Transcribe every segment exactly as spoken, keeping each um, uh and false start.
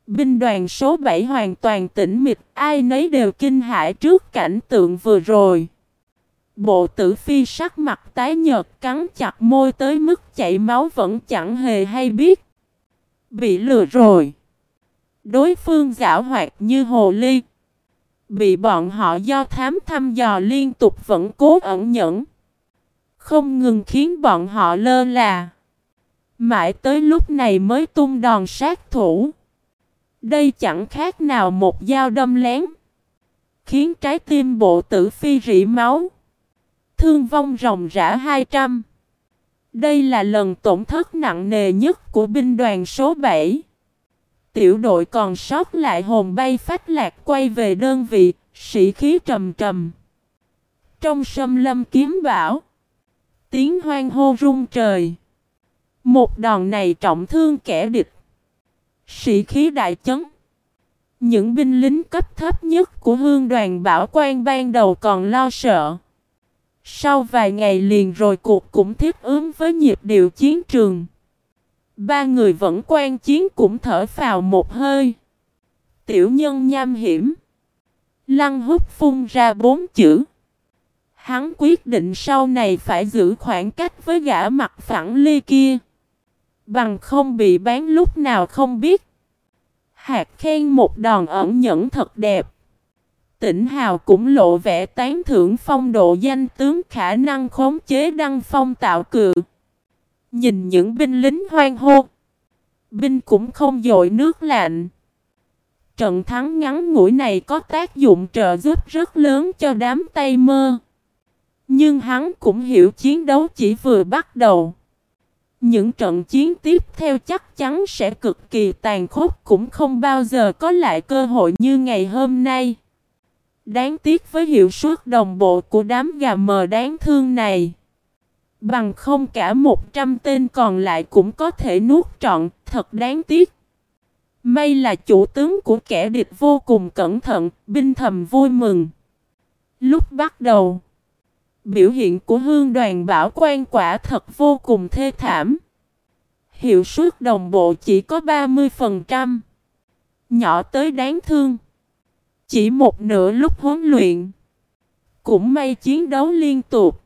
Binh đoàn số bảy hoàn toàn tĩnh mịch, ai nấy đều kinh hãi trước cảnh tượng vừa rồi. Bộ Tử Phi sắc mặt tái nhợt, cắn chặt môi tới mức chảy máu vẫn chẳng hề hay biết. Bị lừa rồi. Đối phương giảo hoạt như hồ ly. Bị bọn họ do thám thăm dò liên tục vẫn cố ẩn nhẫn. Không ngừng khiến bọn họ lơ là. Mãi tới lúc này mới tung đòn sát thủ. Đây chẳng khác nào một dao đâm lén. Khiến trái tim Bộ Tử Phi rỉ máu. Thương vong ròng rã hai trăm. Đây là lần tổn thất nặng nề nhất của binh đoàn số bảy. Tiểu đội còn sót lại hồn bay phách lạc quay về đơn vị, sĩ khí trầm trầm. Trong sâm lâm kiếm bão, tiếng hoan hô rung trời. Một đòn này trọng thương kẻ địch. Sĩ khí đại chấn. Những binh lính cấp thấp nhất của Hương đoàn Bảo Quan ban đầu còn lo sợ. Sau vài ngày liền rồi cuộc cũng thích ứng với nhịp điệu chiến trường. Ba người vẫn quan chiến cũng thở phào một hơi. Tiểu nhân nham hiểm. Lăng Húc phun ra bốn chữ. Hắn quyết định sau này phải giữ khoảng cách với gã mặt phẳng ly kia. Bằng không bị bán lúc nào không biết. Hạt khen một đòn ẩn nhẫn thật đẹp. Tỉnh Hào cũng lộ vẻ tán thưởng phong độ danh tướng khả năng khống chế đăng phong tạo cự. Nhìn những binh lính hoan hô. Binh cũng không dội nước lạnh. Trận thắng ngắn ngủi này có tác dụng trợ giúp rất lớn cho đám Tây Mơ. Nhưng hắn cũng hiểu chiến đấu chỉ vừa bắt đầu. Những trận chiến tiếp theo chắc chắn sẽ cực kỳ tàn khốc, cũng không bao giờ có lại cơ hội như ngày hôm nay. Đáng tiếc với hiệu suất đồng bộ của đám gà mờ đáng thương này. Bằng không cả một trăm tên còn lại cũng có thể nuốt trọn, thật đáng tiếc. May là chủ tướng của kẻ địch vô cùng cẩn thận, binh thầm vui mừng. Lúc bắt đầu, biểu hiện của Hương đoàn Bảo Quan quả thật vô cùng thê thảm. Hiệu suất đồng bộ chỉ có ba mươi phần trăm. Nhỏ tới đáng thương. Chỉ một nửa lúc huấn luyện. Cũng may chiến đấu liên tục.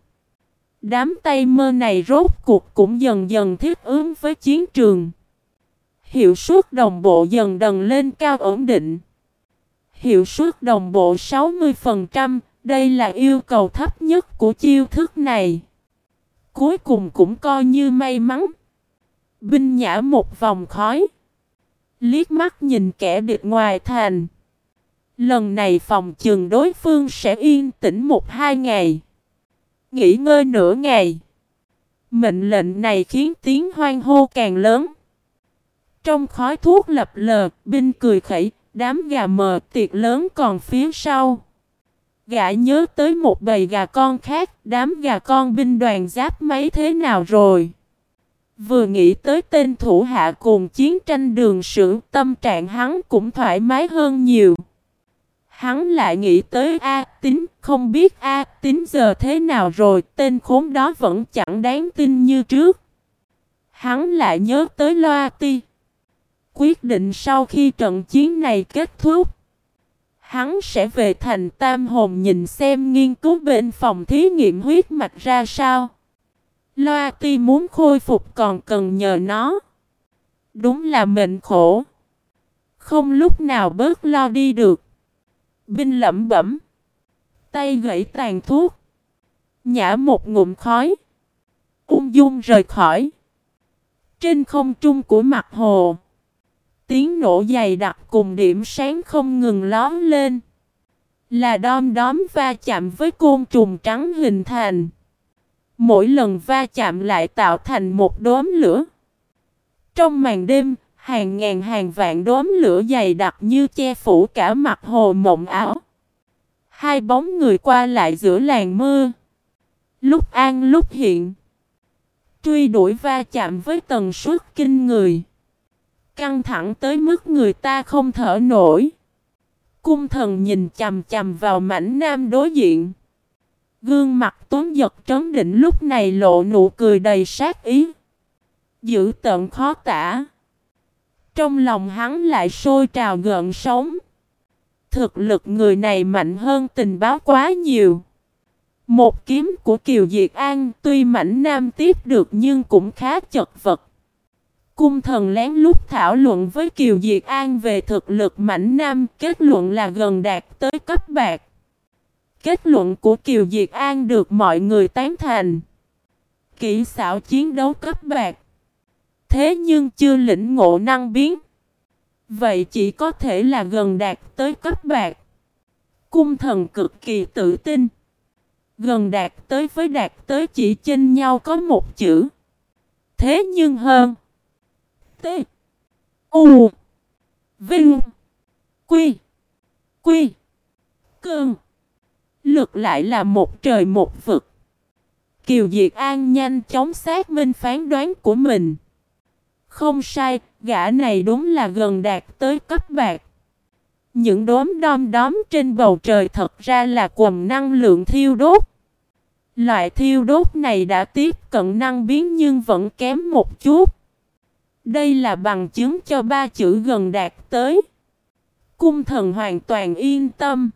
Đám Tây Mơ này rốt cuộc cũng dần dần thích ứng với chiến trường. Hiệu suất đồng bộ dần dần lên cao ổn định. Hiệu suất đồng bộ sáu mươi phần trăm, đây là yêu cầu thấp nhất của chiêu thức này. Cuối cùng cũng coi như may mắn. Binh nhả một vòng khói. Liếc mắt nhìn kẻ địch ngoài thành. Lần này phòng chừng đối phương sẽ yên tĩnh một hai ngày. Nghỉ ngơi nửa ngày. Mệnh lệnh này khiến tiếng hoan hô càng lớn. Trong khói thuốc lập lờ, binh cười khẩy, đám gà mờ tiệc lớn còn phía sau. Gã nhớ tới một bầy gà con khác, đám gà con binh đoàn giáp mấy thế nào rồi. Vừa nghĩ tới tên thủ hạ cùng chiến tranh đường sử, tâm trạng hắn cũng thoải mái hơn nhiều. Hắn lại nghĩ tới A Tín, không biết A Tín giờ thế nào rồi, tên khốn đó vẫn chẳng đáng tin như trước. Hắn lại nhớ tới Loa Ti. Quyết định sau khi trận chiến này kết thúc, hắn sẽ về thành Tam Hồn nhìn xem nghiên cứu bên phòng thí nghiệm huyết mạch ra sao. Loa Ti muốn khôi phục còn cần nhờ nó. Đúng là mệnh khổ. Không lúc nào bớt lo đi được. Binh lẩm bẩm. Tay gãy tàn thuốc. Nhả một ngụm khói. Ung dung rời khỏi. Trên không trung của mặt hồ. Tiếng nổ dày đặc cùng điểm sáng không ngừng lóm lên. Là đom đóm va chạm với côn trùng trắng hình thành. Mỗi lần va chạm lại tạo thành một đốm lửa. Trong màn đêm, hàng ngàn hàng vạn đốm lửa dày đặc như che phủ cả mặt hồ mộng ảo. Hai bóng người qua lại giữa làn mưa. Lúc an lúc hiện. Truy đuổi va chạm với tần suất kinh người. Căng thẳng tới mức người ta không thở nổi. Cung thần nhìn chằm chằm vào mảnh nam đối diện. Gương mặt Tuấn Giật trấn định lúc này lộ nụ cười đầy sát ý. Dữ tợn khó tả. trong lòng hắn lại sôi trào gợn sóng. Thực lực người này mạnh hơn tình báo quá nhiều. Một kiếm của Kiều Diệt An tuy mảnh nam tiếp được nhưng cũng khá chật vật. Cung thần lén lút thảo luận với Kiều Diệt An về thực lực mảnh nam, kết luận là gần đạt tới cấp bạc. Kết luận của Kiều Diệt An được mọi người tán thành. Kỹ xảo chiến đấu cấp bạc. Thế nhưng chưa lĩnh ngộ năng biến. Vậy chỉ có thể là gần đạt tới cấp bạc. Cung thần cực kỳ tự tin. Gần đạt tới với đạt tới chỉ chênh nhau có một chữ. Thế nhưng hơn. T. U. Vinh. Quy. Quy. Cơn. Lực lại là một trời một vực. Kiều Diệt An nhanh chóng xác minh phán đoán của mình. Không sai, gã này đúng là gần đạt tới cấp bạc. Những đốm đom đóm trên bầu trời thật ra là quầng năng lượng thiêu đốt. Loại thiêu đốt này đã tiếp cận năng biến nhưng vẫn kém một chút. Đây là bằng chứng cho ba chữ gần đạt tới. Cung thần hoàn toàn yên tâm.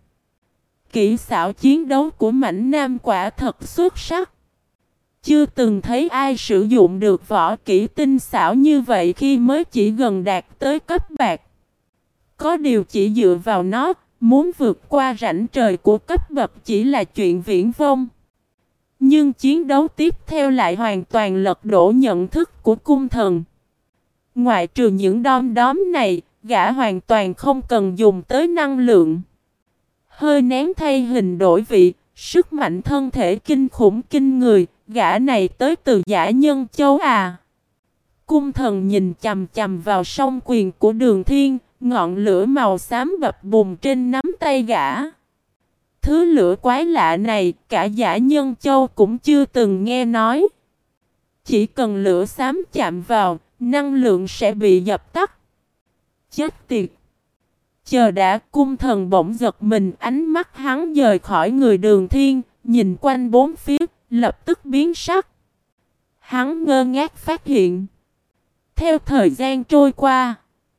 Kỹ xảo chiến đấu của mảnh nam quả thật xuất sắc. Chưa từng thấy ai sử dụng được võ kỹ tinh xảo như vậy khi mới chỉ gần đạt tới cấp bạc. Có điều chỉ dựa vào nó, muốn vượt qua rãnh trời của cấp bậc chỉ là chuyện viển vông. Nhưng chiến đấu tiếp theo lại hoàn toàn lật đổ nhận thức của cung thần. Ngoại trừ những đom đóm này, gã hoàn toàn không cần dùng tới năng lượng. Hơi nén thay hình đổi vị, sức mạnh thân thể kinh khủng kinh người, gã này tới từ Dã Nhân Châu à. Cung thần nhìn chằm chằm vào song quyền của Đường Thiên, ngọn lửa màu xám bập bùng trên nắm tay gã. Thứ lửa quái lạ này, cả Dã Nhân Châu cũng chưa từng nghe nói. Chỉ cần lửa xám chạm vào, năng lượng sẽ bị dập tắt. Chết tiệt! Chờ đã, cung thần bỗng giật mình, ánh mắt hắn dời khỏi người Đường Thiên, nhìn quanh bốn phía, lập tức biến sắc. Hắn ngơ ngác phát hiện. Theo thời gian trôi qua,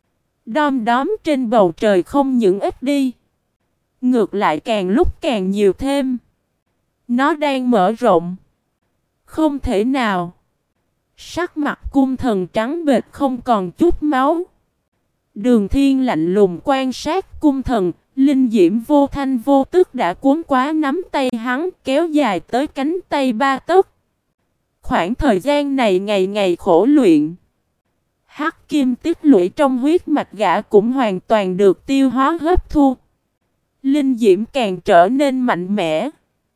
đom đóm trên bầu trời không những ít đi, ngược lại càng lúc càng nhiều thêm. Nó đang mở rộng. Không thể nào. Sắc mặt cung thần trắng bệch không còn chút máu. Đường Thiên lạnh lùng quan sát cung thần, linh diễm vô thanh vô tức đã cuốn quá nắm tay hắn, kéo dài tới cánh tay ba tấc. Khoảng thời gian này ngày ngày khổ luyện. Hắc kim tích lũy trong huyết mạch gã cũng hoàn toàn được tiêu hóa hấp thu. Linh diễm càng trở nên mạnh mẽ.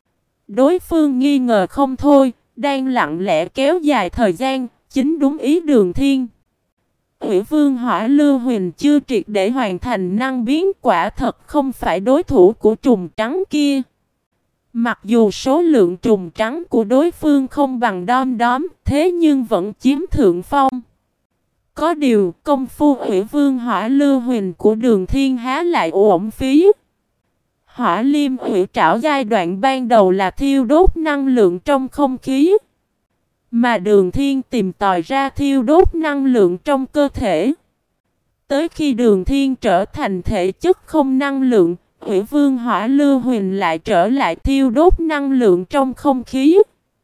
Đối phương nghi ngờ không thôi, đang lặng lẽ kéo dài thời gian, chính đúng ý Đường Thiên. Hủy Vương Hỏa Lưu Huỳnh chưa triệt để hoàn thành năng biến, quả thật không phải đối thủ của trùng trắng kia. Mặc dù số lượng trùng trắng của đối phương không bằng đom đóm, thế nhưng vẫn chiếm thượng phong. Có điều, công phu Hủy Vương Hỏa Lưu Huỳnh của Đường Thiên há lại uổng phí. Hỏa Liêm Hủy Trảo giai đoạn ban đầu là thiêu đốt năng lượng trong không khí. Mà Đường Thiên tìm tòi ra thiêu đốt năng lượng trong cơ thể. Tới khi Đường Thiên trở thành thể chất không năng lượng, Hủy Vương Hỏa Lưu Huỳnh lại trở lại thiêu đốt năng lượng trong không khí.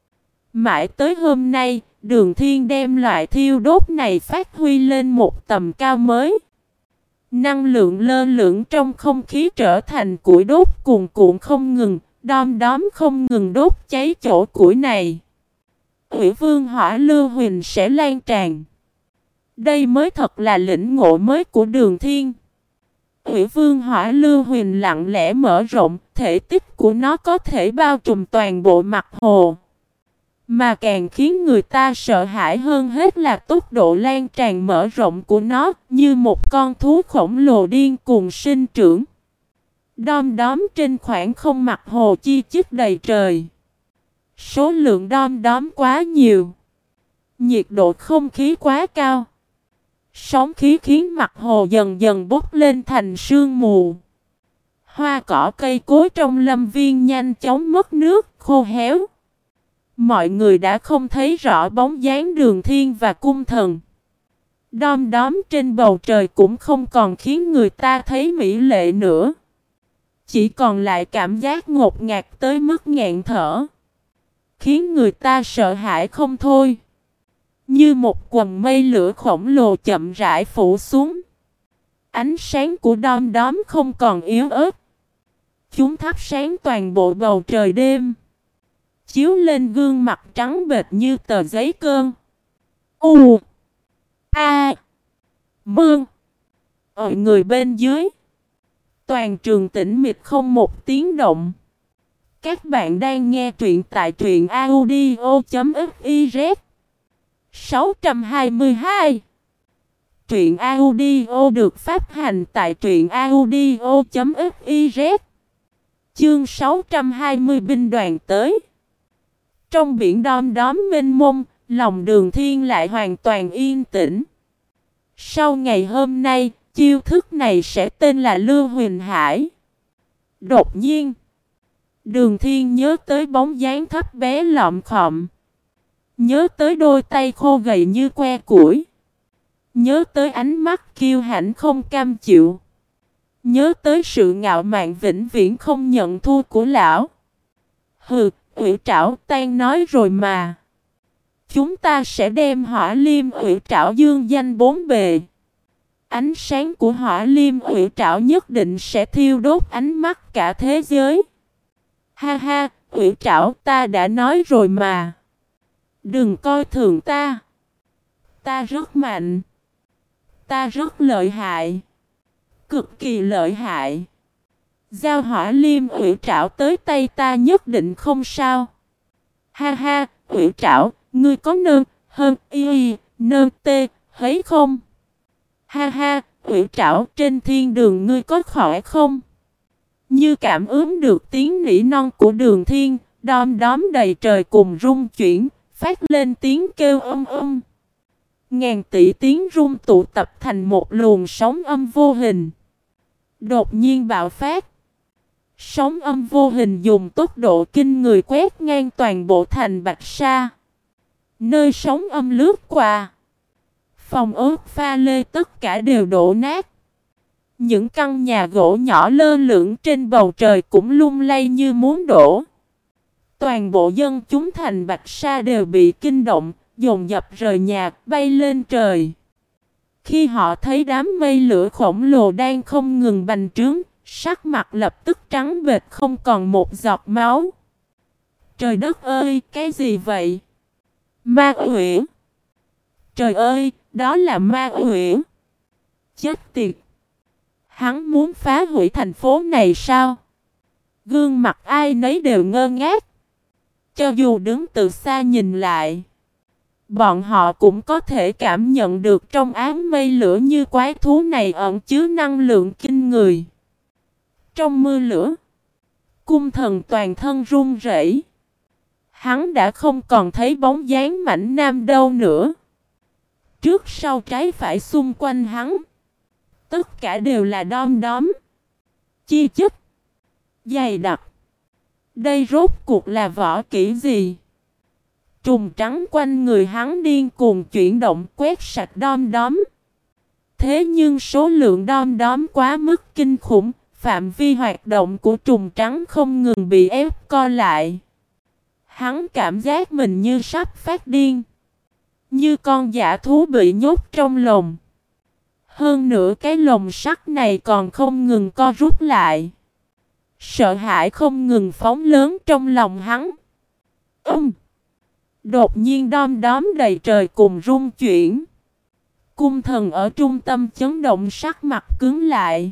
Mãi tới hôm nay, Đường Thiên đem loại thiêu đốt này phát huy lên một tầm cao mới. Năng lượng lơ lửng trong không khí trở thành củi đốt cuồn cuộn không ngừng, đom đóm không ngừng đốt cháy chỗ củi này. Hủy Vương Hỏa Lưu Huỳnh sẽ lan tràn. Đây mới thật là lĩnh ngộ mới của Đường Thiên. Hủy Vương Hỏa Lưu Huỳnh lặng lẽ mở rộng, thể tích của nó có thể bao trùm toàn bộ mặt hồ. Mà càng khiến người ta sợ hãi hơn hết là tốc độ lan tràn mở rộng của nó, như một con thú khổng lồ điên cuồng sinh trưởng. Đom đóm trên khoảng không mặt hồ chi chít đầy trời. Số lượng đom đóm quá nhiều. Nhiệt độ không khí quá cao. Sóng khí khiến mặt hồ dần dần bốc lên thành sương mù. Hoa cỏ cây cối trong lâm viên nhanh chóng mất nước, khô héo. Mọi người đã không thấy rõ bóng dáng Đường Thiên và cung thần. Đom đóm trên bầu trời cũng không còn khiến người ta thấy mỹ lệ nữa. Chỉ còn lại cảm giác ngột ngạt tới mức nghẹn thở, khiến người ta sợ hãi không thôi. Như một quầng mây lửa khổng lồ chậm rãi phủ xuống. Ánh sáng của đom đóm không còn yếu ớt. Chúng thắp sáng toàn bộ bầu trời đêm, chiếu lên gương mặt trắng bệch như tờ giấy cơn. U A Mương ở người bên dưới. Toàn trường tĩnh mịch không một tiếng động. Các bạn đang nghe truyện tại truyện audio chấm fiz. sáu trăm hai mươi hai. Truyện audio được phát hành tại truyện audio chấm fiz. Chương sáu trăm hai mươi binh đoàn tới. Trong biển đom đóm mênh mông, lòng Đường Thiên lại hoàn toàn yên tĩnh. Sau ngày hôm nay, chiêu thức này sẽ tên là Lưu Huyền Hải. Đột nhiên, Đường Thiên nhớ tới bóng dáng thấp bé lọm khọm. Nhớ tới đôi tay khô gầy như que củi. Nhớ tới ánh mắt kiêu hãnh không cam chịu. Nhớ tới sự ngạo mạn vĩnh viễn không nhận thua của lão. Hừ, Ủy Trảo tan nói rồi mà. Chúng ta sẽ đem Hỏa Liêm Ủy Trảo dương danh bốn bề. Ánh sáng của Hỏa Liêm Ủy Trảo nhất định sẽ thiêu đốt ánh mắt cả thế giới. Ha ha, Ủy Trảo, ta đã nói rồi mà. Đừng coi thường ta. Ta rất mạnh. Ta rất lợi hại. Cực kỳ lợi hại. Giao Hỏa Liêm Ủy Trảo tới tay ta nhất định không sao. Ha ha, Ủy Trảo, ngươi có nơn, hơn, y, nơn, tê, thấy không? Ha ha, Ủy Trảo, trên thiên đường ngươi có khỏe không? Như cảm ứng được tiếng nỉ non của Đường Thiên, đom đóm đầy trời cùng rung chuyển, phát lên tiếng kêu âm âm. Ngàn tỷ tiếng rung tụ tập thành một luồng sóng âm vô hình. Đột nhiên bạo phát. Sóng âm vô hình dùng tốc độ kinh người quét ngang toàn bộ thành Bạch Sa. Nơi sóng âm lướt qua, phòng ốc pha lê tất cả đều đổ nát. Những căn nhà gỗ nhỏ lơ lửng trên bầu trời cũng lung lay như muốn đổ. Toàn bộ dân chúng thành Bạch Sa đều bị kinh động, dồn dập rời nhà, bay lên trời. Khi họ thấy đám mây lửa khổng lồ đang không ngừng bành trướng, sắc mặt lập tức trắng bệch không còn một giọt máu. Trời đất ơi, cái gì vậy? Ma Uyển! Trời ơi, đó là Ma Uyển! Chết tiệt! Hắn muốn phá hủy thành phố này sao? Gương mặt ai nấy đều ngơ ngác. Cho dù đứng từ xa nhìn lại, bọn họ cũng có thể cảm nhận được trong áng mây lửa như quái thú này ẩn chứa năng lượng kinh người. Trong mưa lửa, cung thần toàn thân run rẩy. Hắn đã không còn thấy bóng dáng mảnh nam đâu nữa. Trước sau trái phải xung quanh hắn, tất cả đều là đom đóm, chi chít, dày đặc. Đây rốt cuộc là võ kỹ gì? Trùng trắng quanh người hắn điên cuồng chuyển động quét sạch đom đóm. Thế nhưng số lượng đom đóm quá mức kinh khủng, phạm vi hoạt động của trùng trắng không ngừng bị ép co lại. Hắn cảm giác mình như sắp phát điên, như con dã thú bị nhốt trong lồng. Hơn nữa cái lồng sắt này còn không ngừng co rút lại. Sợ hãi không ngừng phóng lớn trong lòng hắn. Ừm. Đột nhiên đom đóm đầy trời cùng rung chuyển. Cung thần ở trung tâm chấn động sắc mặt cứng lại.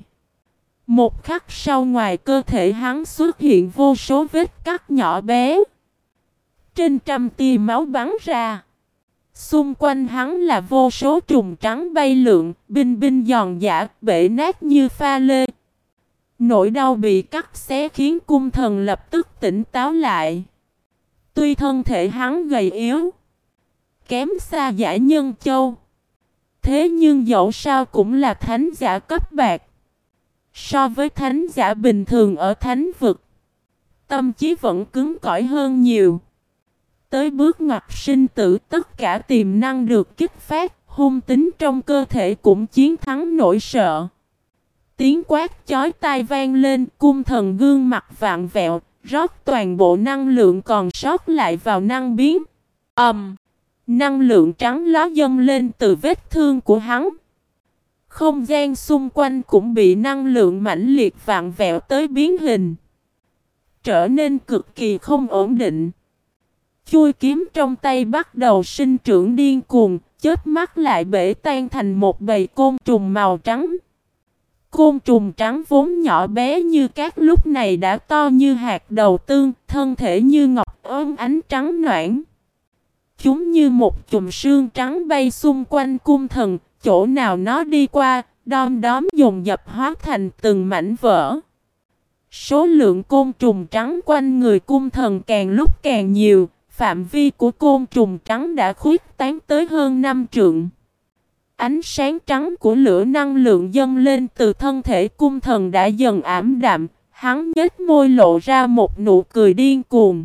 Một khắc sau ngoài cơ thể hắn xuất hiện vô số vết cắt nhỏ bé. Trên trăm tia máu bắn ra. Xung quanh hắn là vô số trùng trắng bay lượn, binh binh giòn giã, bể nát như pha lê. Nỗi đau bị cắt xé khiến cung thần lập tức tỉnh táo lại. Tuy thân thể hắn gầy yếu, kém xa giả nhân châu, thế nhưng dẫu sao cũng là thánh giả cấp bạc. So với thánh giả bình thường ở thánh vực, tâm trí vẫn cứng cỏi hơn nhiều. Tới bước ngoặt sinh tử, tất cả tiềm năng được kích phát, hung tính trong cơ thể cũng chiến thắng nỗi sợ. Tiếng quát chói tai vang lên, cung thần gương mặt vặn vẹo, rót toàn bộ năng lượng còn sót lại vào năng biến. Ầm! Um, năng lượng trắng ló dâng lên từ vết thương của hắn. Không gian xung quanh cũng bị năng lượng mãnh liệt vặn vẹo tới biến hình, trở nên cực kỳ không ổn định. Chuôi kiếm trong tay bắt đầu sinh trưởng điên cuồng, chớp mắt lại bể tan thành một bầy côn trùng màu trắng. Côn trùng trắng vốn nhỏ bé như cát lúc này đã to như hạt đậu tương, thân thể như ngọc óng ánh trắng noãn. Chúng như một chùm sương trắng bay xung quanh cung thần, chỗ nào nó đi qua, đom đóm dồn dập hóa thành từng mảnh vỡ. Số lượng côn trùng trắng quanh người cung thần càng lúc càng nhiều, phạm vi của côn trùng trắng đã khuyết tán tới hơn năm trượng. Ánh sáng trắng của lửa năng lượng dâng lên từ thân thể cung thần đã dần ảm đạm, hắn nhếch môi lộ ra một nụ cười điên cuồng.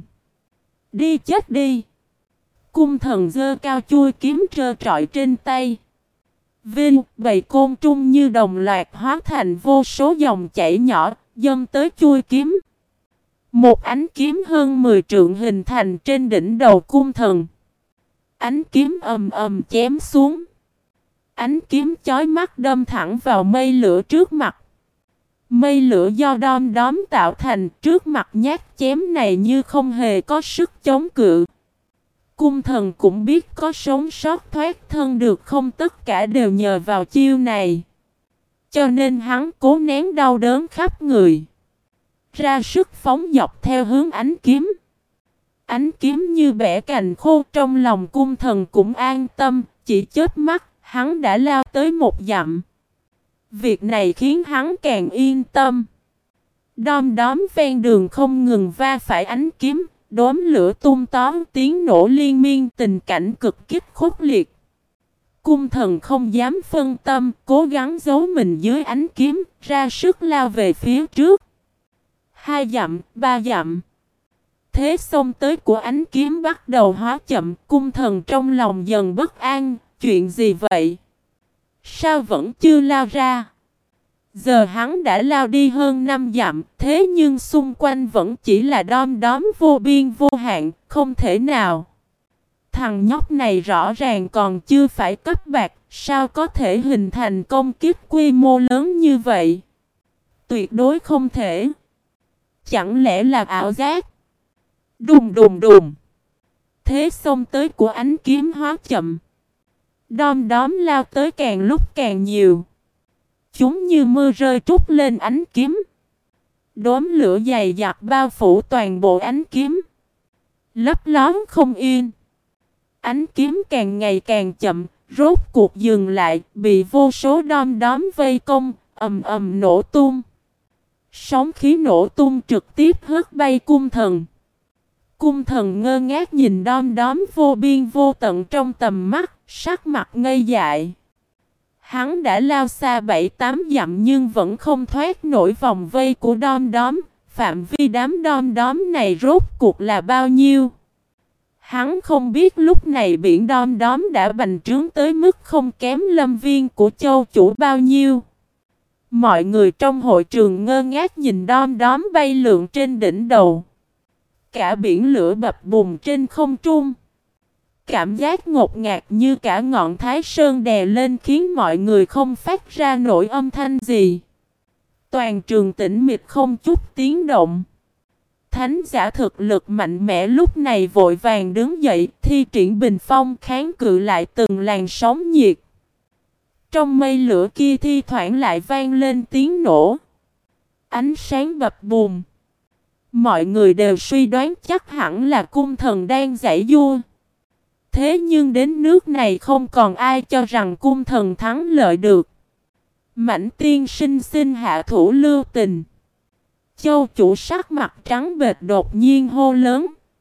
Đi chết đi! Cung thần giơ cao chuôi kiếm trơ trọi trên tay. Vinh, bầy côn trùng như đồng loạt hóa thành vô số dòng chảy nhỏ, dâng tới chuôi kiếm. Một ánh kiếm hơn mười trượng hình thành trên đỉnh đầu cung thần. Ánh kiếm ầm ầm chém xuống. Ánh kiếm chói mắt đâm thẳng vào mây lửa trước mặt. Mây lửa do đom đóm tạo thành, trước mặt nhát chém này như không hề có sức chống cự. Cung thần cũng biết có sống sót thoát thân được không, tất cả đều nhờ vào chiêu này. Cho nên hắn cố nén đau đớn khắp người, ra sức phóng dọc theo hướng ánh kiếm. Ánh kiếm như bẻ cành khô, trong lòng cung thần cũng an tâm, chỉ chớp mắt, hắn đã lao tới một dặm. Việc này khiến hắn càng yên tâm. Đom đóm ven đường không ngừng va phải ánh kiếm, đốm lửa tung tóm, tiếng nổ liên miên, tình cảnh cực kích khốc liệt. Cung thần không dám phân tâm, cố gắng giấu mình dưới ánh kiếm, ra sức lao về phía trước. Hai dặm, ba dặm. Thế xông tới của ánh kiếm bắt đầu hóa chậm, cung thần trong lòng dần bất an, chuyện gì vậy? Sao vẫn chưa lao ra? Giờ hắn đã lao đi hơn năm dặm, thế nhưng xung quanh vẫn chỉ là đom đóm vô biên vô hạn, không thể nào. Thằng nhóc này rõ ràng còn chưa phải cấp bạc, sao có thể hình thành công kích quy mô lớn như vậy? Tuyệt đối không thể. Chẳng lẽ là ảo giác? Đùng đùng đùng. Thế xông tới của ánh kiếm hóa chậm. Đom đóm lao tới càng lúc càng nhiều. Chúng như mưa rơi trút lên ánh kiếm. Đốm lửa dày dặt bao phủ toàn bộ ánh kiếm, lấp lóm không yên. Ánh kiếm càng ngày càng chậm, rốt cuộc dừng lại, bị vô số đom đóm vây công, ầm ầm nổ tung. Sóng khí nổ tung trực tiếp hất bay cung thần. Cung thần ngơ ngác nhìn đom đóm vô biên vô tận trong tầm mắt, sắc mặt ngây dại. Hắn đã lao xa bảy tám dặm nhưng vẫn không thoát nổi vòng vây của đom đóm. Phạm vi đám đom đóm này rốt cuộc là bao nhiêu? Hắn không biết lúc này biển đom đóm đã bành trướng tới mức không kém lâm viên của châu chủ bao nhiêu. Mọi người trong hội trường ngơ ngác nhìn đom đóm bay lượn trên đỉnh đầu. Cả biển lửa bập bùng trên không trung. Cảm giác ngột ngạt như cả ngọn Thái Sơn đè lên khiến mọi người không phát ra nổi âm thanh gì. Toàn trường tĩnh mịch không chút tiếng động. Thánh giả thực lực mạnh mẽ lúc này vội vàng đứng dậy, thi triển bình phong kháng cự lại từng làn sóng nhiệt. Trong mây lửa kia thi thoảng lại vang lên tiếng nổ. Ánh sáng bập bùng. Mọi người đều suy đoán chắc hẳn là cung thần đang giãy giụa. Thế nhưng đến nước này không còn ai cho rằng cung thần thắng lợi được. Mãnh tiên sinh xin hạ thủ lưu tình. Châu chủ sắc mặt trắng bệch đột nhiên hô lớn.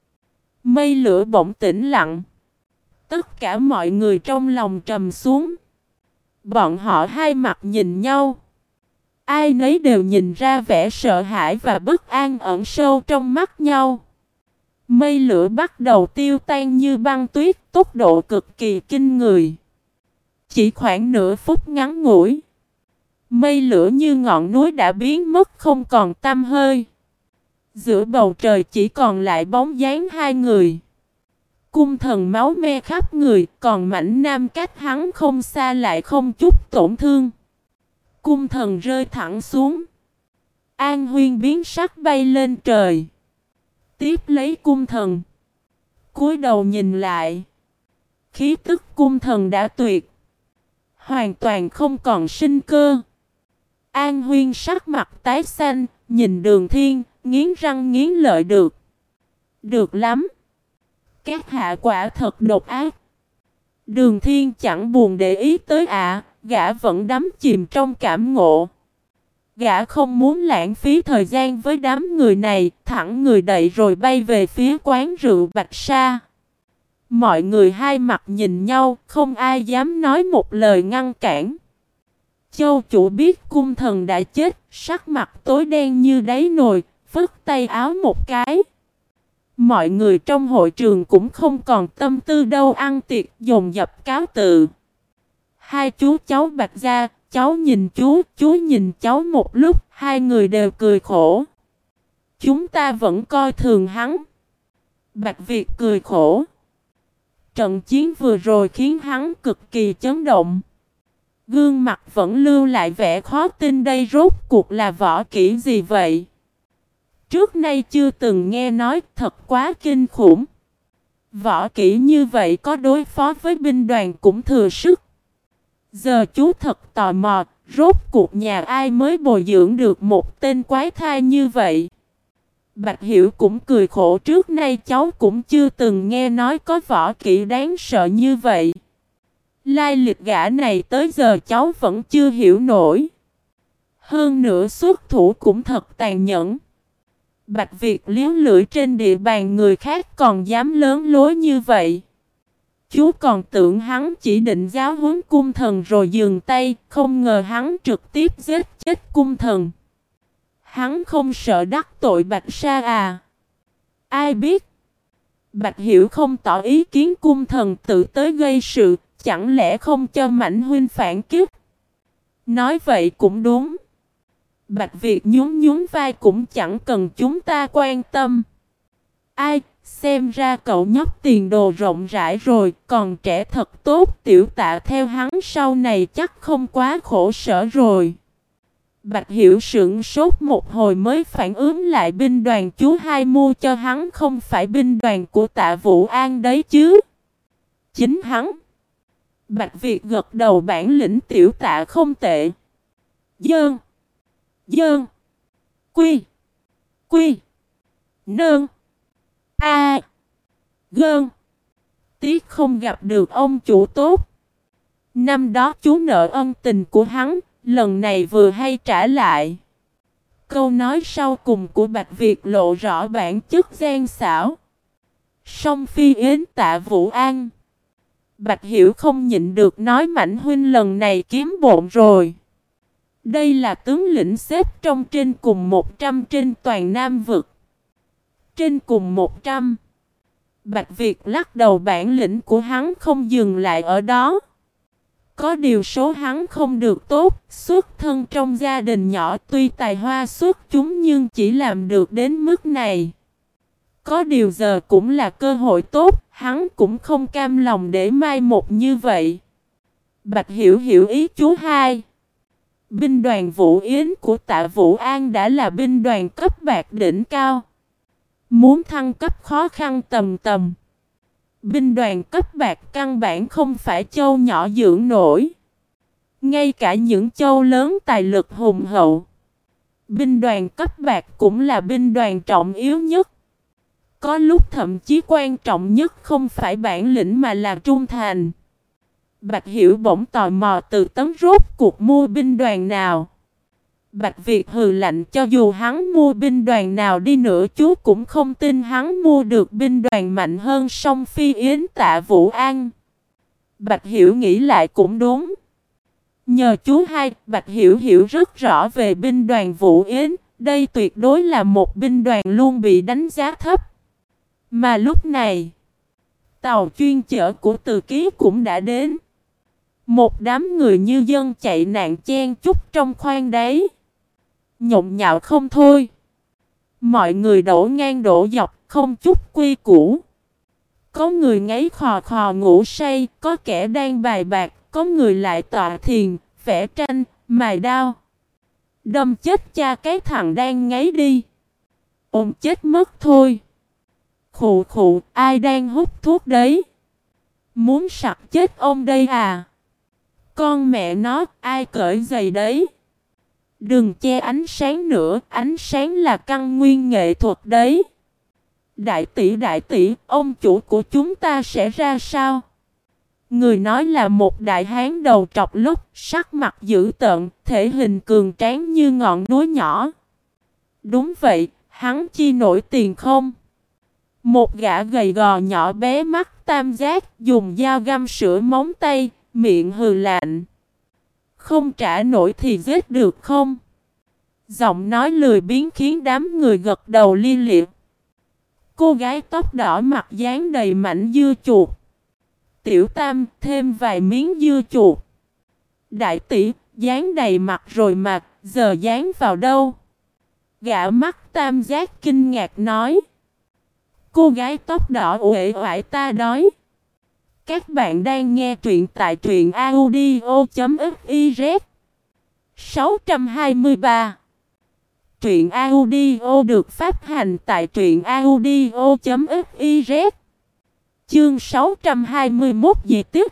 Mây lửa bỗng tĩnh lặng. Tất cả mọi người trong lòng trầm xuống. Bọn họ hai mặt nhìn nhau. Ai nấy đều nhìn ra vẻ sợ hãi và bất an ẩn sâu trong mắt nhau. Mây lửa bắt đầu tiêu tan như băng tuyết, tốc độ cực kỳ kinh người. chỉ khoảng nửa phút ngắn ngủi, mây lửa như ngọn núi đã biến mất không còn tăm hơi. Giữa bầu trời chỉ còn lại bóng dáng hai người. Cung Thần máu me khắp người, còn Mãnh Nam cách hắn không xa lại không chút tổn thương. Cung Thần rơi thẳng xuống. An Huyên biến sắc bay lên trời. Tiếp lấy Cung Thần, cúi đầu nhìn lại. Khí tức Cung Thần đã tuyệt, hoàn toàn không còn sinh cơ. An Huyên sắc mặt tái xanh, nhìn Đường Thiên, nghiến răng nghiến lợi được. Được lắm. Các hạ quả thật độc ác. Đường Thiên chẳng buồn để ý tới ạ, gã vẫn đắm chìm trong cảm ngộ. Gã không muốn lãng phí thời gian với đám người này, thẳng người đậy rồi bay về phía quán rượu Bạch Sa. Mọi người hai mặt nhìn nhau, không ai dám nói một lời ngăn cản. Châu chủ biết Cung Thần đã chết, sắc mặt tối đen như đáy nồi, phất tay áo một cái. Mọi người trong hội trường cũng không còn tâm tư đâu ăn tiệc, dồn dập cáo từ. Hai chú cháu Bạch Gia, cháu nhìn chú, chú nhìn cháu một lúc, hai người đều cười khổ. Chúng ta vẫn coi thường hắn. Bạch Việt cười khổ. Trận chiến vừa rồi khiến hắn cực kỳ chấn động. Gương mặt vẫn lưu lại vẻ khó tin, đây rốt cuộc là võ kỹ gì vậy? Trước nay chưa từng nghe nói, thật quá kinh khủng. Võ kỹ như vậy có đối phó với binh đoàn cũng thừa sức. Giờ chú thật tò mò, rốt cuộc nhà ai mới bồi dưỡng được một tên quái thai như vậy? Bạch Hiểu cũng cười khổ, trước nay cháu cũng chưa từng nghe nói có võ kỹ đáng sợ như vậy. Lai lịch gã này tới giờ cháu vẫn chưa hiểu nổi. Hơn nữa xuất thủ cũng thật tàn nhẫn. Bạch Việt liếu lưỡi, trên địa bàn người khác còn dám lớn lối như vậy. Chú còn tưởng hắn chỉ định giáo huấn Cung Thần rồi dừng tay, không ngờ hắn trực tiếp giết chết Cung Thần. Hắn không sợ đắc tội Bạch Sa à? Ai biết? Bạch Hiểu không tỏ ý kiến, Cung Thần tự tới gây sự, chẳng lẽ không cho Mạnh huynh phản kích? Nói vậy cũng đúng. Bạch Việt nhún nhún vai, cũng chẳng cần chúng ta quan tâm. Ai, xem ra cậu nhóc tiền đồ rộng rãi rồi, còn trẻ thật tốt, Tiểu Tạ theo hắn sau này chắc không quá khổ sở rồi. Bạch Hiểu sững sốt một hồi mới phản ứng lại, binh đoàn chú hai mua cho hắn không phải binh đoàn của Tạ Vũ An đấy chứ. Chính hắn. Bạch Việt gật đầu, bản lĩnh Tiểu Tạ không tệ. Dơn. Dơn. Quy. Quy. Nơn. A. Gơn. Tiếc không gặp được ông chủ tốt. Năm đó chú nợ ân tình của hắn, lần này vừa hay trả lại. Câu nói sau cùng của Bạch Việt lộ rõ bản chất gian xảo. Song Phi Yến Tạ Vũ An. Bạch Hiểu không nhịn được nói, Mạnh huynh lần này kiếm bộn rồi. Đây là tướng lĩnh xếp trong trên cùng một trăm trên toàn Nam vực. Trên cùng một trăm. Bạch Việt lắc đầu, bản lĩnh của hắn không dừng lại ở đó. Có điều số hắn không được tốt, xuất thân trong gia đình nhỏ, tuy tài hoa xuất chúng nhưng chỉ làm được đến mức này. Có điều giờ cũng là cơ hội tốt, hắn cũng không cam lòng để mai một như vậy. Bạch Hiểu hiểu ý chú hai. Binh đoàn Vũ Yến của Tạ Vũ An đã là binh đoàn cấp bạc đỉnh cao. Muốn thăng cấp khó khăn tầm tầm. Binh đoàn cấp bạc căn bản không phải châu nhỏ dưỡng nổi. Ngay cả những châu lớn tài lực hùng hậu, binh đoàn cấp bạc cũng là binh đoàn trọng yếu nhất. Có lúc thậm chí quan trọng nhất không phải bản lĩnh mà là trung thành. Bạch Hiểu bỗng tò mò, Từ Tấn rốt cuộc mua binh đoàn nào? Bạch Việt hừ lạnh, cho dù hắn mua binh đoàn nào đi nữa chú cũng không tin hắn mua được binh đoàn mạnh hơn Song Phi Yến Tạ Vũ An. Bạch Hiểu nghĩ lại cũng đúng. Nhờ chú hai, Bạch Hiểu hiểu rất rõ về binh đoàn Vũ Yến. Đây tuyệt đối là một binh đoàn luôn bị đánh giá thấp. Mà lúc này, tàu chuyên chở của Từ Ký cũng đã đến. Một đám người như dân chạy nạn chen chúc trong khoang đáy, nhộn nhạo không thôi. Mọi người đổ ngang đổ dọc, không chút quy củ. Có người ngáy khò khò ngủ say, có kẻ đang bài bạc, có người lại tọa thiền, vẽ tranh, mài đao. Đâm chết cha cái thằng đang ngáy đi. Ôm chết mất thôi. Khụ khụ, ai đang hút thuốc đấy? Muốn sặc chết ông đây à? Con mẹ nó, ai cởi giày đấy? Đừng che ánh sáng nữa, ánh sáng là căn nguyên nghệ thuật đấy. Đại tỷ đại tỷ, ông chủ của chúng ta sẽ ra sao? Người nói là một đại hán đầu trọc lúc, sắc mặt dữ tợn, thể hình cường tráng như ngọn núi nhỏ. Đúng vậy, hắn chi nổi tiền không? Một gã gầy gò nhỏ bé mắt tam giác, dùng dao găm sữa móng tay, miệng hừ lạnh. Không trả nổi thì giết được không? Giọng nói lười biếng khiến đám người gật đầu li liệt. Cô gái tóc đỏ mặt dán đầy mảnh dưa chuột. Tiểu Tam thêm vài miếng dưa chuột. Đại tỷ, dán đầy mặt rồi mà, giờ dán vào đâu? Gã mắt tam giác kinh ngạc nói. Cô gái tóc đỏ uể oải ta đói. Các bạn đang nghe truyện tại truyện audio.fiz sáu trăm hai mươi ba. Truyện audio được phát hành tại truyện audio.fiz. Chương sáu trăm hai mươi mốt dị tiếp.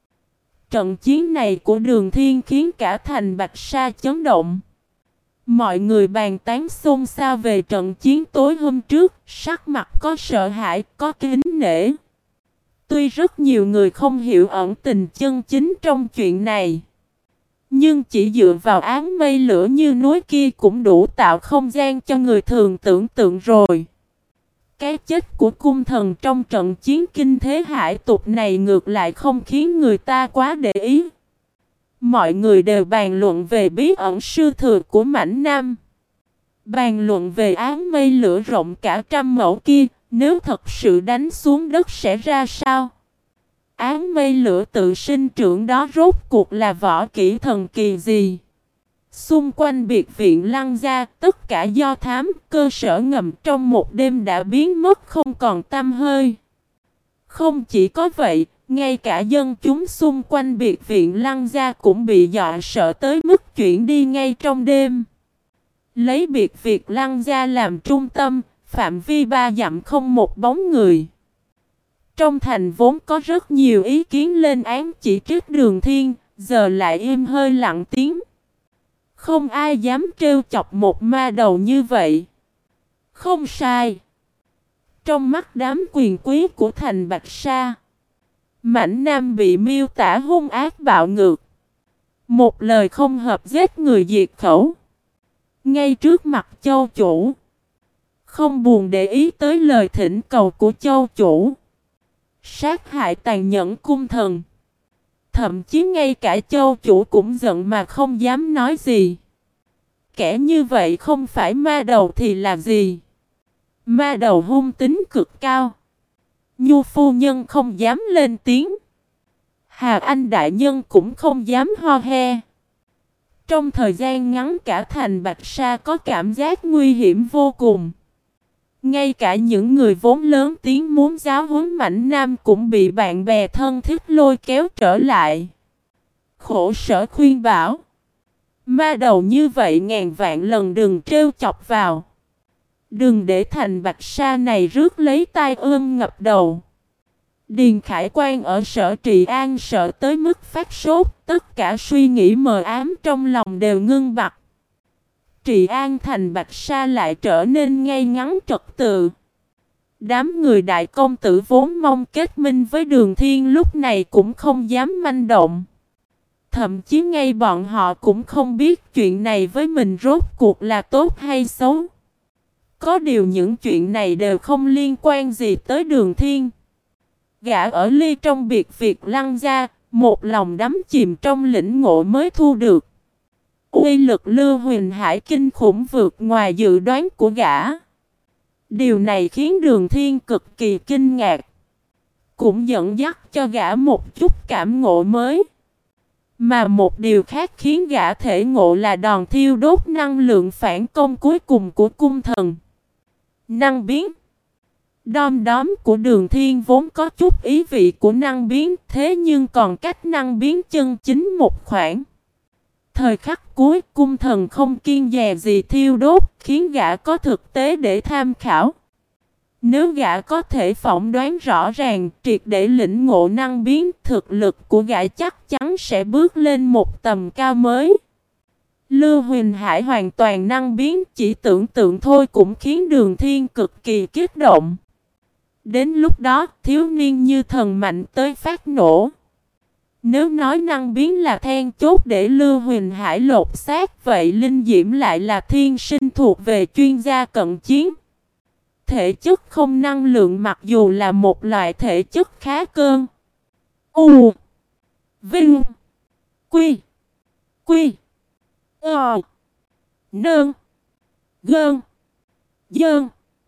Trận chiến này của Đường Thiên khiến cả thành Bạch Sa chấn động. Mọi người bàn tán xôn xao về trận chiến tối hôm trước, sắc mặt có sợ hãi, có kính nể. Tuy rất nhiều người không hiểu ẩn tình chân chính trong chuyện này, nhưng chỉ dựa vào áng mây lửa như núi kia cũng đủ tạo không gian cho người thường tưởng tượng rồi. Cái chết của cung thần trong trận chiến kinh thế hải tục này ngược lại không khiến người ta quá để ý. Mọi người đều bàn luận về bí ẩn sư thừa của Mãnh Nam. Bàn luận về áng mây lửa rộng cả trăm mẫu kia, nếu thật sự đánh xuống đất sẽ ra sao? Áng mây lửa tự sinh trưởng đó rốt cuộc là võ kỹ thần kỳ gì? Xung quanh biệt viện Lăng Gia, tất cả do thám, cơ sở ngầm trong một đêm đã biến mất không còn tăm hơi. Không chỉ có vậy, ngay cả dân chúng xung quanh biệt viện Lăng Gia cũng bị dọa sợ tới mức chuyển đi ngay trong đêm. Lấy biệt viện Lăng Gia làm trung tâm, phạm vi ba dặm không một bóng người. Trong thành vốn có rất nhiều ý kiến lên án chỉ trích Đường Thiên, giờ lại im hơi lặng tiếng. Không ai dám trêu chọc một ma đầu như vậy. Không sai. Trong mắt đám quyền quý của thành Bạch Sa, Mãnh Nam bị miêu tả hung ác bạo ngược. Một lời không hợp giết người diệt khẩu. Ngay trước mặt châu chủ, không buồn để ý tới lời thỉnh cầu của châu chủ. Sát hại tàn nhẫn cung thần. Thậm chí ngay cả châu chủ cũng giận mà không dám nói gì. Kẻ như vậy không phải ma đầu thì là gì? Ma đầu hung tính cực cao. Nhu phu nhân không dám lên tiếng. Hà Anh đại nhân cũng không dám ho he. Trong thời gian ngắn cả thành Bạch Sa có cảm giác nguy hiểm vô cùng. Ngay cả những người vốn lớn tiếng muốn giáo huấn Mãnh Nam cũng bị bạn bè thân thiết lôi kéo trở lại. Khổ sở khuyên bảo. Ma đầu như vậy ngàn vạn lần đừng trêu chọc vào. Đừng để thành Bạch Sa này rước lấy tai ương ngập đầu. Điền Khải Quan ở Sở Trị An sợ tới mức phát sốt, tất cả suy nghĩ mờ ám trong lòng đều ngưng bặt. Trị An thành Bạch Sa lại trở nên ngay ngắn trật tự. Đám người đại công tử vốn mong kết minh với Đường Thiên lúc này cũng không dám manh động. Thậm chí ngay bọn họ cũng không biết chuyện này với mình rốt cuộc là tốt hay xấu. Có điều những chuyện này đều không liên quan gì tới Đường Thiên. Gã ở ly trong biệt việc Lăng Gia, một lòng đắm chìm trong lĩnh ngộ mới thu được. Uy lực Lưu Huyền Hải kinh khủng vượt ngoài dự đoán của gã. Điều này khiến Đường Thiên cực kỳ kinh ngạc. Cũng dẫn dắt cho gã một chút cảm ngộ mới. Mà một điều khác khiến gã thể ngộ là đòn thiêu đốt năng lượng phản công cuối cùng của cung thần. Năng biến. Đom đóm của Đường Thiên vốn có chút ý vị của năng biến, thế nhưng còn cách năng biến chân chính một khoảng. Thời khắc cuối, cung thần không kiêng dè gì thiêu đốt, khiến gã có thực tế để tham khảo. Nếu gã có thể phỏng đoán rõ ràng, triệt để lĩnh ngộ năng biến, thực lực của gã chắc chắn sẽ bước lên một tầm cao mới. Lưu Huỳnh Hải hoàn toàn năng biến, chỉ tưởng tượng thôi cũng khiến Đường Thiên cực kỳ kích động. Đến lúc đó, thiếu niên như thần mạnh tới phát nổ. Nếu nói năng biến là then chốt để Lưu Huỳnh Hải lột xác, vậy Linh Diễm lại là thiên sinh thuộc về chuyên gia cận chiến. Thể chất không năng lượng mặc dù là một loại thể chất khá cơn. U Vinh Quy Quy Ờ Nơn Gơn Dơn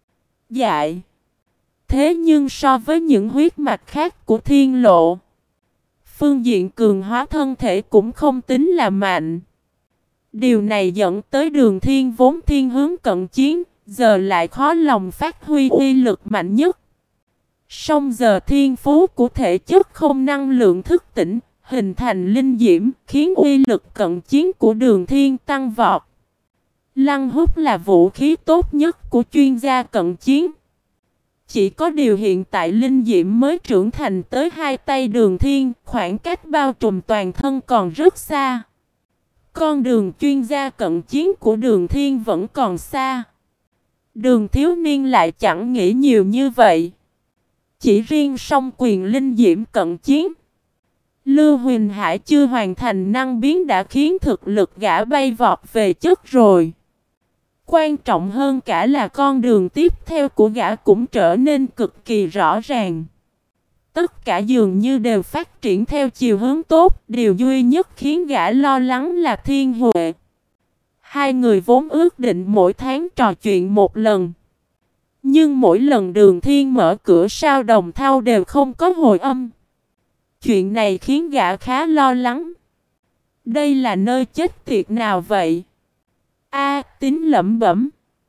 Dại. Thế nhưng so với những huyết mạch khác của thiên lộ, phương diện cường hóa thân thể cũng không tính là mạnh. Điều này dẫn tới Đường Thiên vốn thiên hướng cận chiến, giờ lại khó lòng phát huy uy lực mạnh nhất. Song giờ thiên phú của thể chất không năng lượng thức tỉnh, hình thành linh diễm, khiến uy lực cận chiến của Đường Thiên tăng vọt. Lăng hút là vũ khí tốt nhất của chuyên gia cận chiến. Chỉ có điều hiện tại linh diễm mới trưởng thành tới hai tay Đường Thiên, khoảng cách bao trùm toàn thân còn rất xa. Con đường chuyên gia cận chiến của Đường Thiên vẫn còn xa. Đường thiếu niên lại chẳng nghĩ nhiều như vậy. Chỉ riêng song quyền linh diễm cận chiến, Lưu Huỳnh Hải chưa hoàn thành năng biến đã khiến thực lực gã bay vọt về chất rồi. Quan trọng hơn cả là con đường tiếp theo của gã cũng trở nên cực kỳ rõ ràng. Tất cả dường như đều phát triển theo chiều hướng tốt, điều duy nhất khiến gã lo lắng là Thiên Huệ. Hai người vốn ước định mỗi tháng trò chuyện một lần. Nhưng mỗi lần Đường Thiên mở cửa sao đồng thau đều không có hồi âm. Chuyện này khiến gã khá lo lắng. Đây là nơi chết tiệt nào vậy? A Tín lẩm bẩm.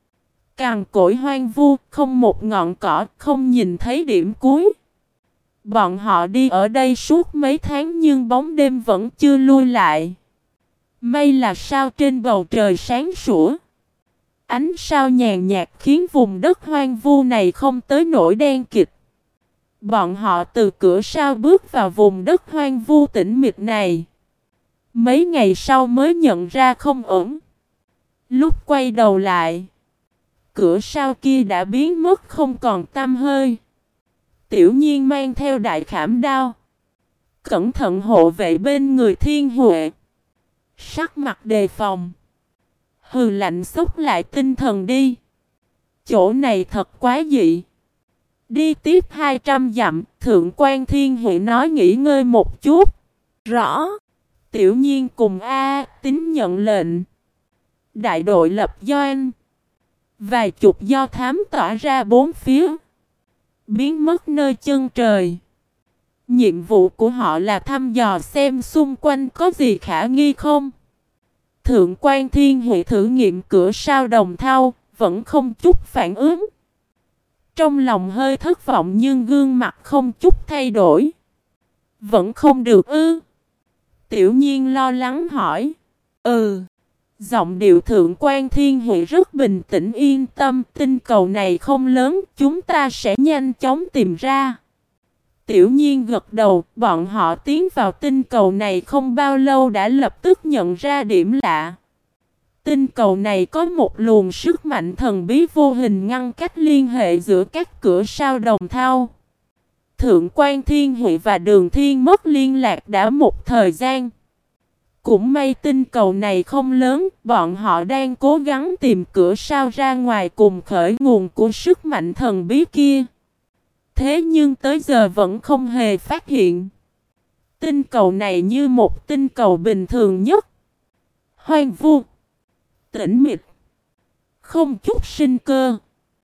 Cằn cỗi hoang vu, không một ngọn cỏ, không nhìn thấy điểm cuối. Bọn họ đi ở đây suốt mấy tháng nhưng bóng đêm vẫn chưa lui lại. Mây là sao trên bầu trời sáng sủa. Ánh sao nhàn nhạt khiến vùng đất hoang vu này không tới nỗi đen kịt. Bọn họ từ cửa sau bước vào vùng đất hoang vu tĩnh mịch này. Mấy ngày sau mới nhận ra không ổn. Lúc quay đầu lại, cửa sau kia đã biến mất không còn tăm hơi. Tiểu Nhiên mang theo đại khảm đao, cẩn thận hộ vệ bên người Thiên Huệ. Sắc mặt đề phòng. Hừ lạnh xúc lại tinh thần đi. Chỗ này thật quá dị. Đi tiếp hai trăm dặm, Thượng quan Thiên Huệ nói nghỉ ngơi một chút. Rõ. Tiểu Nhiên cùng A Tín nhận lệnh. Đại đội lập doanh. Vài chục do thám tỏa ra bốn phía, biến mất nơi chân trời. Nhiệm vụ của họ là thăm dò xem xung quanh có gì khả nghi không. Thượng quan Thiên Huệ thử nghiệm cửa sau đồng thau, vẫn không chút phản ứng. Trong lòng hơi thất vọng nhưng gương mặt không chút thay đổi. Vẫn không được ư? Tiểu Nhiên lo lắng hỏi. Ừ. Giọng điệu Thượng quan Thiên Huệ rất bình tĩnh yên tâm, tinh cầu này không lớn, chúng ta sẽ nhanh chóng tìm ra. Tiểu Nhiên gật đầu, bọn họ tiến vào tinh cầu này không bao lâu đã lập tức nhận ra điểm lạ. Tinh cầu này có một luồng sức mạnh thần bí vô hình ngăn cách liên hệ giữa các cửa sao đồng thau. Thượng quan Thiên Huệ và Đường Thiên mất liên lạc đã một thời gian. Cũng may tinh cầu này không lớn, bọn họ đang cố gắng tìm cửa sao ra ngoài cùng khởi nguồn của sức mạnh thần bí kia. Thế nhưng tới giờ vẫn không hề phát hiện. Tinh cầu này như một tinh cầu bình thường nhất. Hoang vu, tĩnh mịch, không chút sinh cơ.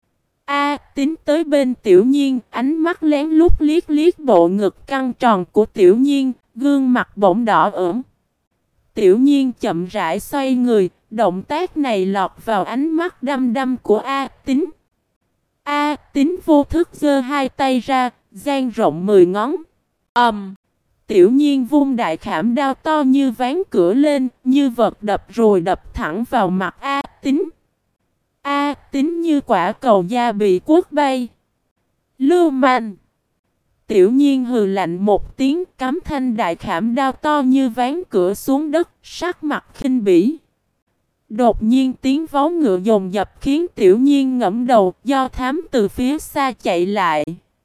A Tín tới bên Tiểu Nhiên, ánh mắt lén lút liếc liếc bộ ngực căng tròn của Tiểu Nhiên, gương mặt bỗng đỏ ửng. Tiểu Nhiên chậm rãi xoay người, động tác này lọt vào ánh mắt đăm đăm của A Tín. A Tín vô thức giơ hai tay ra, dang rộng mười ngón. Ầm! Um, Tiểu Nhiên vung đại khảm đao to như ván cửa lên, như vật đập rồi đập thẳng vào mặt A Tín. A Tín như quả cầu da bị quất bay. Lưu manh! Tiểu Nhiên hừ lạnh một tiếng, cắm thanh đại khảm đao to như ván cửa xuống đất, sắc mặt khinh bỉ. Đột nhiên tiếng vó ngựa dồn dập khiến Tiểu Nhiên ngẫm đầu, do thám từ phía xa chạy lại.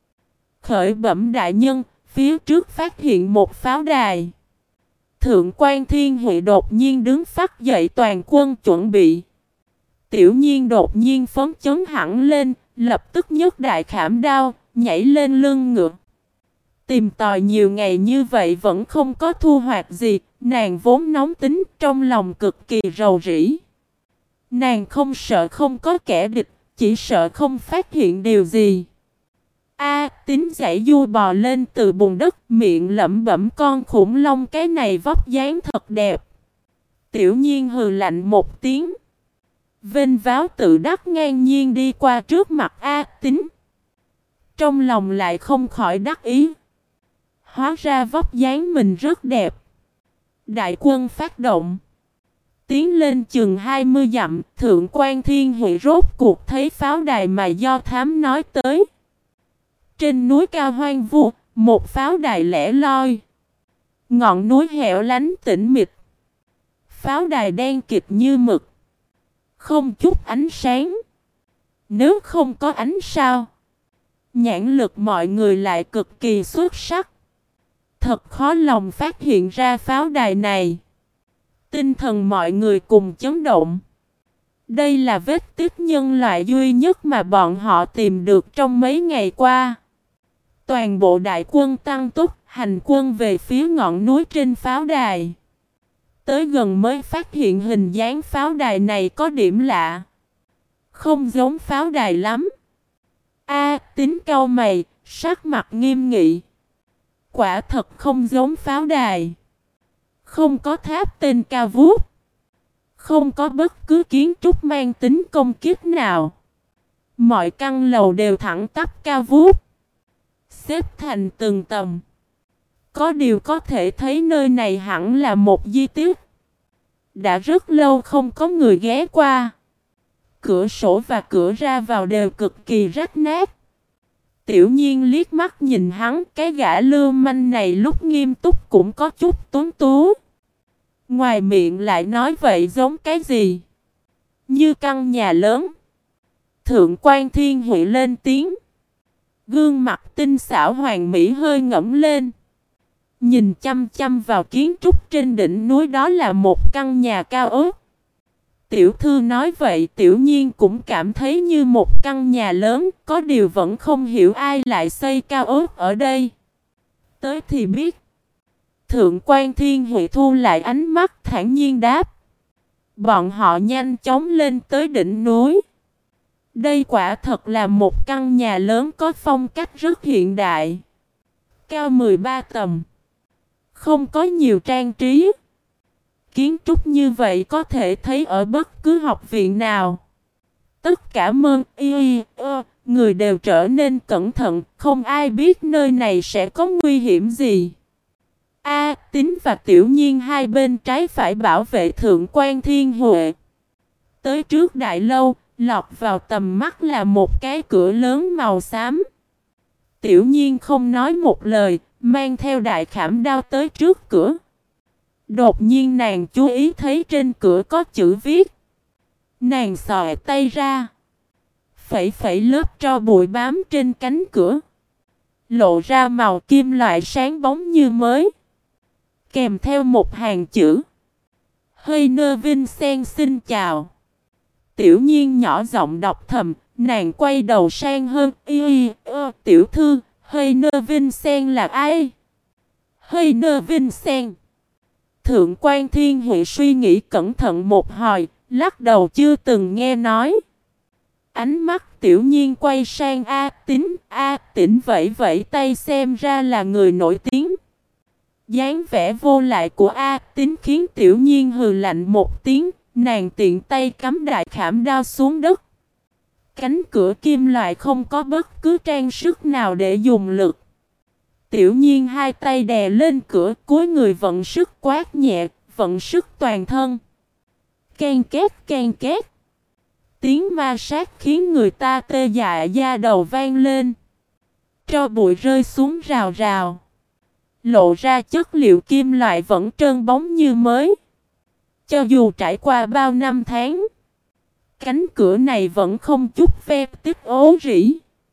Khởi bẩm đại nhân, phía trước phát hiện một pháo đài. Thượng quan Thiên Huệ đột nhiên đứng phắt dậy, toàn quân chuẩn bị. Tiểu Nhiên đột nhiên phấn chấn hẳn lên, lập tức nhấc đại khảm đao, nhảy lên lưng ngựa. Tìm tòi nhiều ngày như vậy vẫn không có thu hoạch gì, nàng vốn nóng tính, trong lòng cực kỳ rầu rĩ. Nàng không sợ không có kẻ địch, chỉ sợ không phát hiện điều gì. A Tín giãy giụa bò lên từ bùn đất, miệng lẩm bẩm, con khủng long cái này vóc dáng thật đẹp. Tiểu Nhiên hừ lạnh một tiếng, vênh váo tự đắc ngang nhiên đi qua trước mặt A Tín. Trong lòng lại không khỏi đắc ý. Hóa ra vóc dáng mình rất đẹp. Đại quân phát động, tiến lên chừng hai mươi dặm, Thượng quan Thiên Huệ rốt cuộc thấy pháo đài mà do thám nói tới. Trên núi cao hoang vu, một pháo đài lẻ loi. Ngọn núi hẻo lánh tĩnh mịch. Pháo đài đen kịt như mực, không chút ánh sáng. Nếu không có ánh sao, nhãn lực mọi người lại cực kỳ xuất sắc. Thật khó lòng phát hiện ra pháo đài này. Tinh thần mọi người cùng chấn động. Đây là vết tích nhân loại duy nhất mà bọn họ tìm được trong mấy ngày qua. Toàn bộ đại quân tăng tốc, hành quân về phía ngọn núi trên pháo đài. Tới gần mới phát hiện hình dáng pháo đài này có điểm lạ. Không giống pháo đài lắm. A Tín cau mày, sắc mặt nghiêm nghị. Quả thật không giống pháo đài. Không có tháp tên cao vút. Không có bất cứ kiến trúc mang tính công kích nào. Mọi căn lầu đều thẳng tắp cao vút, xếp thành từng tầng. Có điều có thể thấy nơi này hẳn là một di tích. Đã rất lâu không có người ghé qua. Cửa sổ và cửa ra vào đều cực kỳ rách nát. Tiểu Nhiên liếc mắt nhìn hắn, cái gã lưu manh này lúc nghiêm túc cũng có chút tuấn tú. Ngoài miệng lại nói vậy giống cái gì? Như căn nhà lớn. Thượng quan Thiên Huệ lên tiếng. Gương mặt tinh xảo hoàn mỹ hơi ngẩng lên. Nhìn chăm chăm vào kiến trúc trên đỉnh núi, đó là một căn nhà cao ốc. Tiểu thư nói vậy Tiểu Nhiên cũng cảm thấy như một căn nhà lớn, có điều vẫn không hiểu ai lại xây cao ốc ở đây. Tới thì biết. Thượng quan Thiên Huệ thu lại ánh mắt, thản nhiên đáp. Bọn họ nhanh chóng lên tới đỉnh núi. Đây quả thật là một căn nhà lớn có phong cách rất hiện đại. Cao mười ba tầng. Không có nhiều trang trí. Kiến trúc như vậy có thể thấy ở bất cứ học viện nào. Tất cả mơn y ơ, người đều trở nên cẩn thận, không ai biết nơi này sẽ có nguy hiểm gì. A Tín và Tiểu Nhiên hai bên trái phải bảo vệ Thượng quan Thiên Huệ. Tới trước đại lâu, lọt vào tầm mắt là một cái cửa lớn màu xám. Tiểu Nhiên không nói một lời, mang theo đại khảm đao tới trước cửa. Đột nhiên nàng chú ý thấy trên cửa có chữ viết. Nàng xòe tay ra, phẩy phẩy lớp tro bụi bám trên cánh cửa, lộ ra màu kim loại sáng bóng như mới, kèm theo một hàng chữ. Hơi nơ vinh sen xin chào. Tiểu Nhiên nhỏ giọng đọc thầm, nàng quay đầu sang hơn y y ơ, tiểu thư, hơi nơ vinh sen là ai? Hơi nơ vinh sen. Thượng quan Thiên Huệ suy nghĩ cẩn thận một hồi, lắc đầu chưa từng nghe nói. Ánh mắt Tiểu Nhiên quay sang A Tín, A Tín vẫy vẫy tay xem ra là người nổi tiếng. dáng vẻ vô lại của A Tín khiến Tiểu Nhiên hừ lạnh một tiếng, nàng tiện tay cắm đại khảm đao xuống đất. Cánh cửa kim loại không có bất cứ trang sức nào để dùng lực. Tiểu Nhiên hai tay đè lên cửa, cúi người vận sức quát nhẹ, vận sức toàn thân. Ken két ken két. Tiếng ma sát khiến người ta tê dại da đầu vang lên. Tro bụi rơi xuống rào rào. Lộ ra chất liệu kim loại vẫn trơn bóng như mới. Cho dù trải qua bao năm tháng, cánh cửa này vẫn không chút vết tích ố rỉ.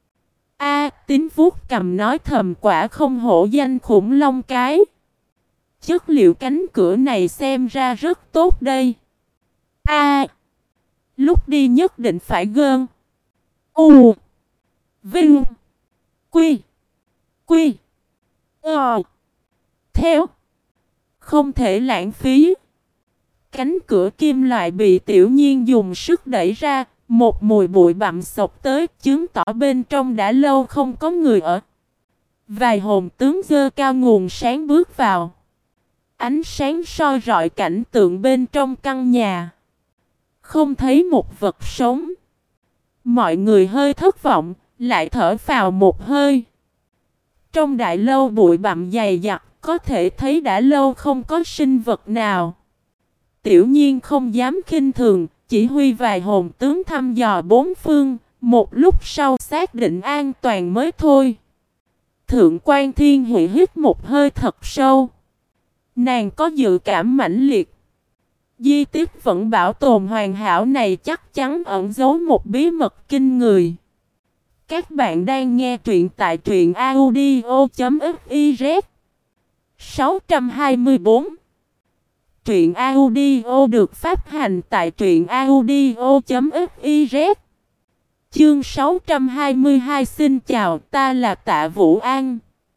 A Tín vuốt cầm nói thầm, quả không hổ danh khủng long cái. Chất liệu cánh cửa này xem ra rất tốt đây. A, lúc đi nhất định phải gơn. U, Vinh, Quy, Quy, Ờ, theo. Không thể lãng phí. Cánh cửa kim loại bị Tiểu Nhiên dùng sức đẩy ra, một mùi bụi bặm xộc tới, chứng tỏ bên trong đã lâu không có người ở. Vài hồn tướng dơ cao nguồn sáng bước vào. Ánh sáng soi rọi cảnh tượng bên trong căn nhà. Không thấy một vật sống. Mọi người hơi thất vọng, lại thở phào một hơi. Trong đại lâu bụi bặm dày đặc, có thể thấy đã lâu không có sinh vật nào. Tiểu Nhiên không dám khinh thường, chỉ huy vài hồn tướng thăm dò bốn phương, một lúc sau xác định an toàn mới thôi. Thượng quan Thiên Huệ hít một hơi thật sâu. Nàng có dự cảm mãnh liệt. Di tích vẫn bảo tồn hoàn hảo này chắc chắn ẩn giấu một bí mật kinh người. Các bạn đang nghe truyện tại truyện audio chấm fiz. sáu trăm hai mươi tư. Truyện audio được phát hành tại truyện audio chấm fiz. Chương sáu trăm hai mươi hai. Xin chào, ta là Tạ Vũ An.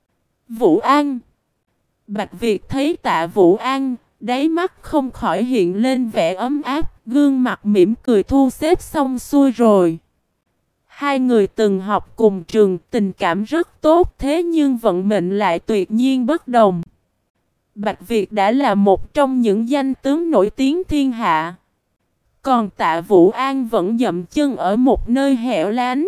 Vũ An. Bạch Việt thấy Tạ Vũ An, đáy mắt không khỏi hiện lên vẻ ấm áp, gương mặt mỉm cười thu xếp xong xuôi rồi. Hai người từng học cùng trường, tình cảm rất tốt, thế nhưng vận mệnh lại tuyệt nhiên bất đồng. Bạch Việt đã là một trong những danh tướng nổi tiếng thiên hạ. Còn Tạ Vũ An vẫn dậm chân ở một nơi hẻo lánh,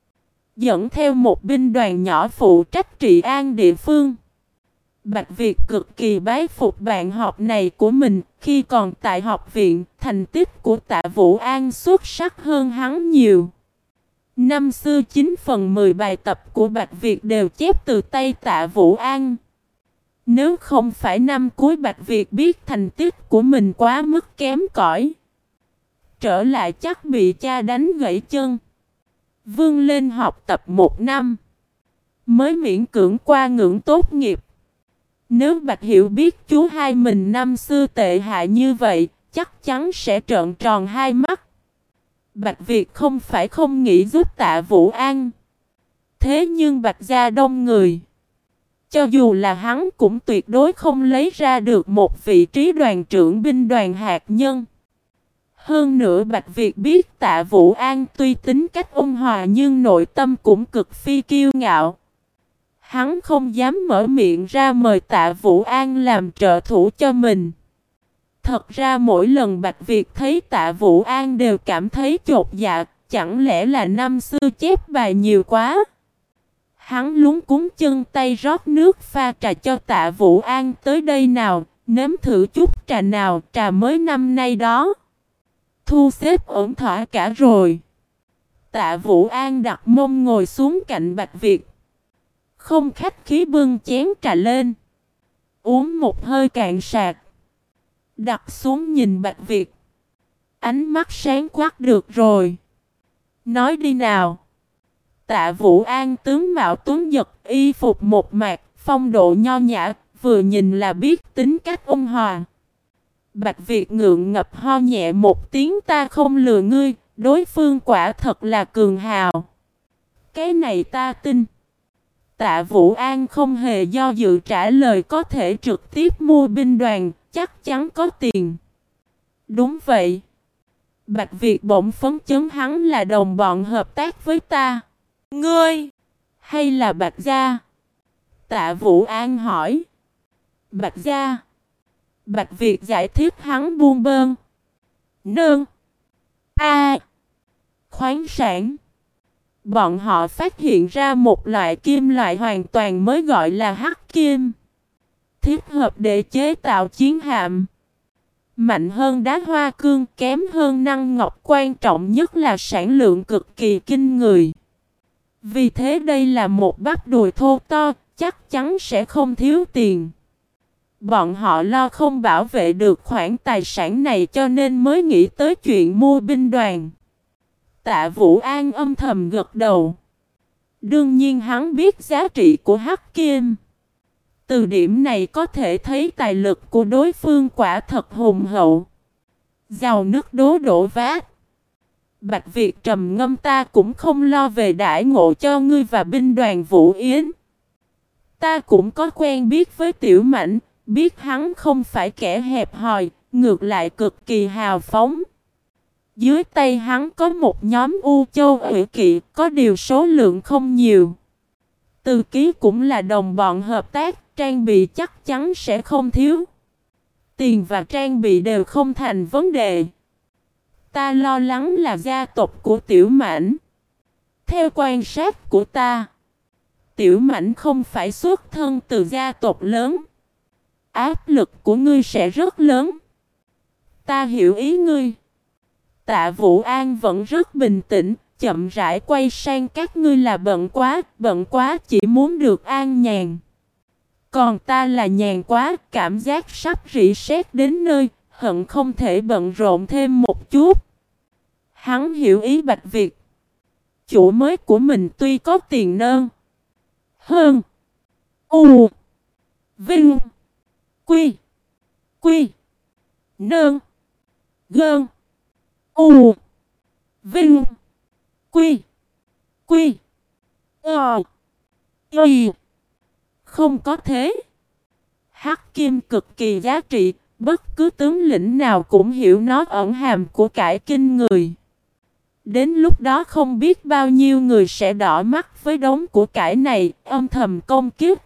dẫn theo một binh đoàn nhỏ phụ trách trị an địa phương. Bạch Việt cực kỳ bái phục bạn học này của mình. Khi còn tại học viện, thành tích của Tạ Vũ An xuất sắc hơn hắn nhiều. Năm xưa chín phần mười bài tập của Bạch Việt đều chép từ tay Tạ Vũ An. Nếu không phải năm cuối Bạch Việt biết thành tích của mình quá mức kém cỏi, trở lại chắc bị cha đánh gãy chân. Vươn lên học tập một năm, mới miễn cưỡng qua ngưỡng tốt nghiệp. Nếu Bạch Hiểu biết chú hai mình năm xưa tệ hại như vậy, chắc chắn sẽ trợn tròn hai mắt. Bạch Việt không phải không nghĩ giúp Tạ Vũ An. Thế nhưng Bạch gia đông người, cho dù là hắn cũng tuyệt đối không lấy ra được một vị trí đoàn trưởng binh đoàn hạt nhân. Hơn nữa Bạch Việt biết Tạ Vũ An tuy tính cách ôn hòa nhưng nội tâm cũng cực phi kiêu ngạo. Hắn không dám mở miệng ra mời Tạ Vũ An làm trợ thủ cho mình. Thật ra mỗi lần Bạch Việt thấy Tạ Vũ An đều cảm thấy chột dạ, chẳng lẽ là năm xưa chép bài nhiều quá. Hắn luống cuống chân tay rót nước pha trà cho Tạ Vũ An, tới đây nào, nếm thử chút trà nào, trà mới năm nay đó. Thu xếp ổn thỏa cả rồi. Tạ Vũ An đặt mông ngồi xuống cạnh Bạch Việt, không khách khí bưng chén trà lên, uống một hơi cạn sạc, đặt xuống nhìn Bạch Việt. Ánh mắt sáng quắc, được rồi. Nói đi nào. Tạ Vũ An tướng mạo tuấn giật, y phục một mạc, phong độ nho nhã, vừa nhìn là biết tính cách ôn hòa. Bạch Việt ngượng ngập ho nhẹ một tiếng, ta không lừa ngươi, đối phương quả thật là cường hào. Cái này ta tin. Tạ Vũ An không hề do dự trả lời, có thể trực tiếp mua binh đoàn, chắc chắn có tiền. Đúng vậy. Bạch Việt bỗng phấn chấn, hắn là đồng bọn hợp tác với ta. Ngươi? Hay là Bạch gia? Tạ Vũ An hỏi. Bạch gia. Bạch Việt giải thích hắn buông bơn. Nương. A. Khoáng sản. Bọn họ phát hiện ra một loại kim loại hoàn toàn mới gọi là hắc kim. Thích hợp để chế tạo chiến hạm. Mạnh hơn đá hoa cương, kém hơn năng ngọc, quan trọng nhất là sản lượng cực kỳ kinh người. Vì thế đây là một bắp đùi thô to, chắc chắn sẽ không thiếu tiền. Bọn họ lo không bảo vệ được khoản tài sản này cho nên mới nghĩ tới chuyện mua binh đoàn. Tạ Vũ An âm thầm gật đầu. Đương nhiên hắn biết giá trị của hắc kim. Từ điểm này có thể thấy tài lực của đối phương quả thật hùng hậu. Giàu nước đố đổ vát. Bạch Việt trầm ngâm, ta cũng không lo về đãi ngộ cho ngươi và binh đoàn Vũ Yến. Ta cũng có quen biết với Tiểu Mãnh, biết hắn không phải kẻ hẹp hòi, ngược lại cực kỳ hào phóng. Dưới tay hắn có một nhóm U Châu Ủy Kỵ, có điều số lượng không nhiều. Từ Ký cũng là đồng bọn hợp tác, trang bị chắc chắn sẽ không thiếu. Tiền và trang bị đều không thành vấn đề. Ta lo lắng là gia tộc của Tiểu Mãnh. Theo quan sát của ta, Tiểu Mãnh không phải xuất thân từ gia tộc lớn. Áp lực của ngươi sẽ rất lớn. Ta hiểu ý ngươi. Tạ Vũ An vẫn rất bình tĩnh, chậm rãi quay sang các ngươi là bận quá, bận quá chỉ muốn được an nhàn. Còn ta là nhàn quá, cảm giác sắp rỉ sét đến nơi, hận không thể bận rộn thêm một chút. Hắn hiểu ý Bạch Việt. Chủ mới của mình tuy có tiền nơn hơn U Vinh Quy Quy Nơn Gơn U Vinh Quy Quy Ờ Y. Không có thế. Hắc kim cực kỳ giá trị, bất cứ tướng lĩnh nào cũng hiểu nó ẩn hàm của cải kinh người. Đến lúc đó không biết bao nhiêu người sẽ đỏ mắt với đống của cải này, âm thầm công kiếp.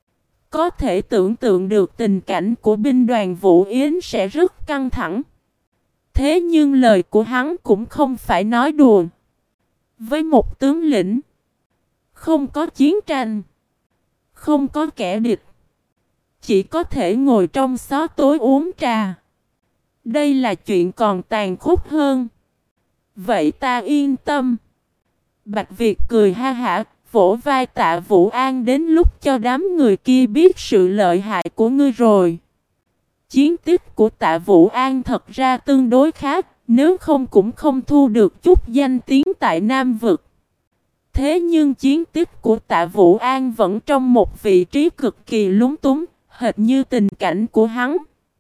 Có thể tưởng tượng được tình cảnh của binh đoàn Vũ Yến sẽ rất căng thẳng. Thế nhưng lời của hắn cũng không phải nói đùa. Với một tướng lĩnh, không có chiến tranh, không có kẻ địch, chỉ có thể ngồi trong xó tối uống trà. Đây là chuyện còn tàn khốc hơn. Vậy ta yên tâm. Bạch Việt cười ha hả, vỗ vai Tạ Vũ An, đến lúc cho đám người kia biết sự lợi hại của ngươi rồi. Chiến tích của Tạ Vũ An thật ra tương đối khá, nếu không cũng không thu được chút danh tiếng tại Nam Vực. Thế nhưng chiến tích của Tạ Vũ An vẫn trong một vị trí cực kỳ lúng túng, hệt như tình cảnh của hắn.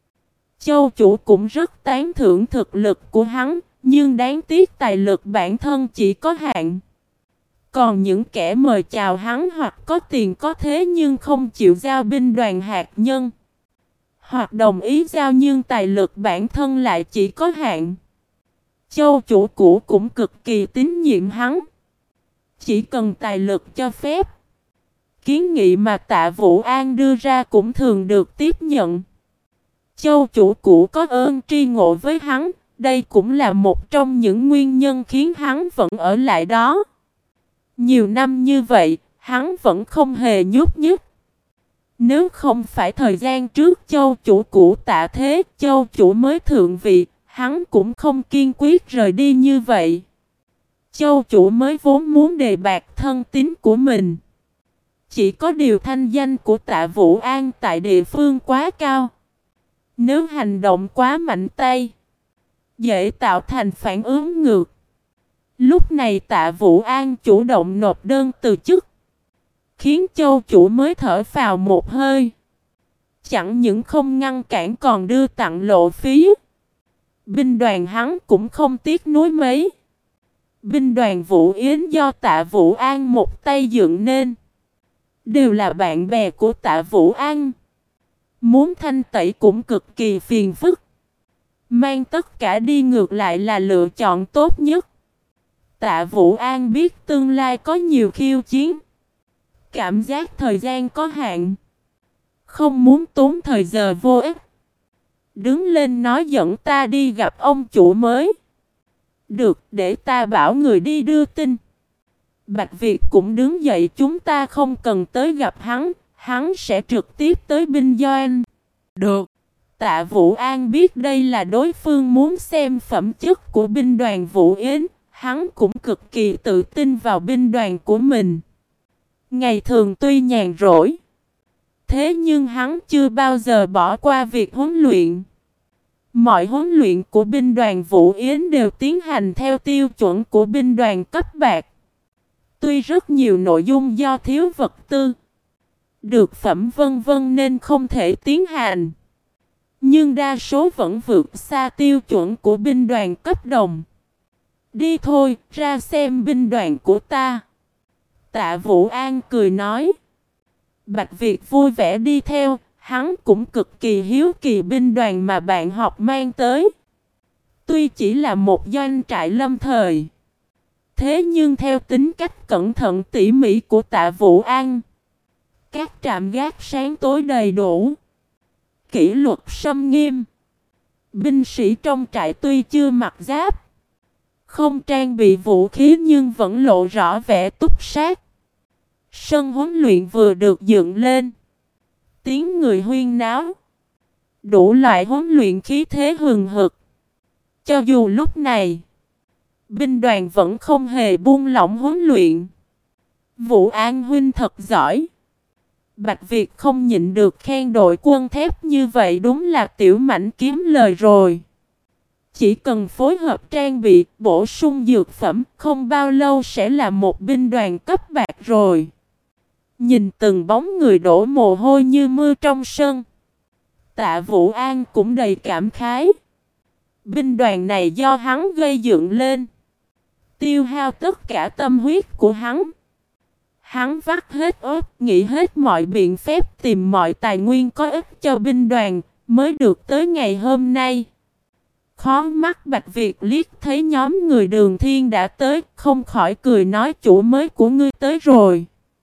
Châu chủ cũng rất tán thưởng thực lực của hắn, nhưng đáng tiếc tài lực bản thân chỉ có hạn. Còn những kẻ mời chào hắn hoặc có tiền có thế nhưng không chịu giao binh đoàn hạt nhân, hoặc đồng ý giao nhưng tài lực bản thân lại chỉ có hạn. Châu chủ cũ cũng cực kỳ tín nhiệm hắn. Chỉ cần tài lực cho phép, kiến nghị mà Tạ Vũ An đưa ra cũng thường được tiếp nhận. Châu chủ cũ có ơn tri ngộ với hắn, đây cũng là một trong những nguyên nhân khiến hắn vẫn ở lại đó. Nhiều năm như vậy, hắn vẫn không hề nhúc nhích. Nếu không phải thời gian trước châu chủ cũ tạ thế, châu chủ mới thượng vị, hắn cũng không kiên quyết rời đi như vậy. Châu chủ mới vốn muốn đề bạt thân tín của mình. Chỉ có điều thanh danh của Tạ Vũ An tại địa phương quá cao. Nếu hành động quá mạnh tay, dễ tạo thành phản ứng ngược. Lúc này Tạ Vũ An chủ động nộp đơn từ chức, khiến châu chủ mới thở phào một hơi. Chẳng những không ngăn cản còn đưa tặng lộ phí. Binh đoàn hắn cũng không tiếc nuối mấy. Binh đoàn Vũ Yến do Tạ Vũ An một tay dựng nên, đều là bạn bè của Tạ Vũ An. Muốn thanh tẩy cũng cực kỳ phiền phức. Mang tất cả đi ngược lại là lựa chọn tốt nhất. Tạ Vũ An biết tương lai có nhiều khiêu chiến. Cảm giác thời gian có hạn, Không muốn tốn thời giờ vô ích. Đứng lên nói dẫn ta đi gặp ông chủ mới. Được, để ta bảo người đi đưa tin. Bạch Việt cũng đứng dậy, chúng ta không cần tới gặp hắn, hắn sẽ trực tiếp tới binh doanh. Được. Tạ Vũ An biết đây là đối phương muốn xem phẩm chất của binh đoàn Vũ Yến, hắn cũng cực kỳ tự tin vào binh đoàn của mình. Ngày thường tuy nhàn rỗi, thế nhưng hắn chưa bao giờ bỏ qua việc huấn luyện. Mọi huấn luyện của binh đoàn Vũ Yến đều tiến hành theo tiêu chuẩn của binh đoàn cấp bạc. Tuy rất nhiều nội dung do thiếu vật tư, được phẩm vân vân nên không thể tiến hành, nhưng đa số vẫn vượt xa tiêu chuẩn của binh đoàn cấp đồng. Đi thôi, ra xem binh đoàn của ta. Tạ Vũ An cười nói. Bạch Việt vui vẻ đi theo, hắn cũng cực kỳ hiếu kỳ binh đoàn mà bạn học mang tới. Tuy chỉ là một doanh trại lâm thời, thế nhưng theo tính cách cẩn thận tỉ mỉ của Tạ Vũ An, các trạm gác sáng tối đầy đủ, kỷ luật xâm nghiêm. Binh sĩ trong trại tuy chưa mặc giáp, không trang bị vũ khí nhưng vẫn lộ rõ vẻ túc sát. Sân huấn luyện vừa được dựng lên, tiếng người huyên náo, đủ loại huấn luyện khí thế hừng hực. Cho dù lúc này, binh đoàn vẫn không hề buông lỏng huấn luyện. Vũ An huynh thật giỏi. Bạch Việt không nhịn được khen đội quân thép như vậy, đúng là tiểu mảnh kiếm lời rồi. Chỉ cần phối hợp trang bị, bổ sung dược phẩm, không bao lâu sẽ là một binh đoàn cấp bạc rồi. Nhìn từng bóng người đổ mồ hôi như mưa trong sân, Tạ Vũ An cũng đầy cảm khái. Binh đoàn này do hắn gây dựng lên, tiêu hao tất cả tâm huyết của hắn. Hắn vắt hết óc, nghĩ hết mọi biện pháp, tìm mọi tài nguyên có ích cho binh đoàn, mới được tới ngày hôm nay. Khó mắt Bạch Việt liếc thấy nhóm người Đường Thiên đã tới, không khỏi cười nói chủ mới của ngươi tới rồi.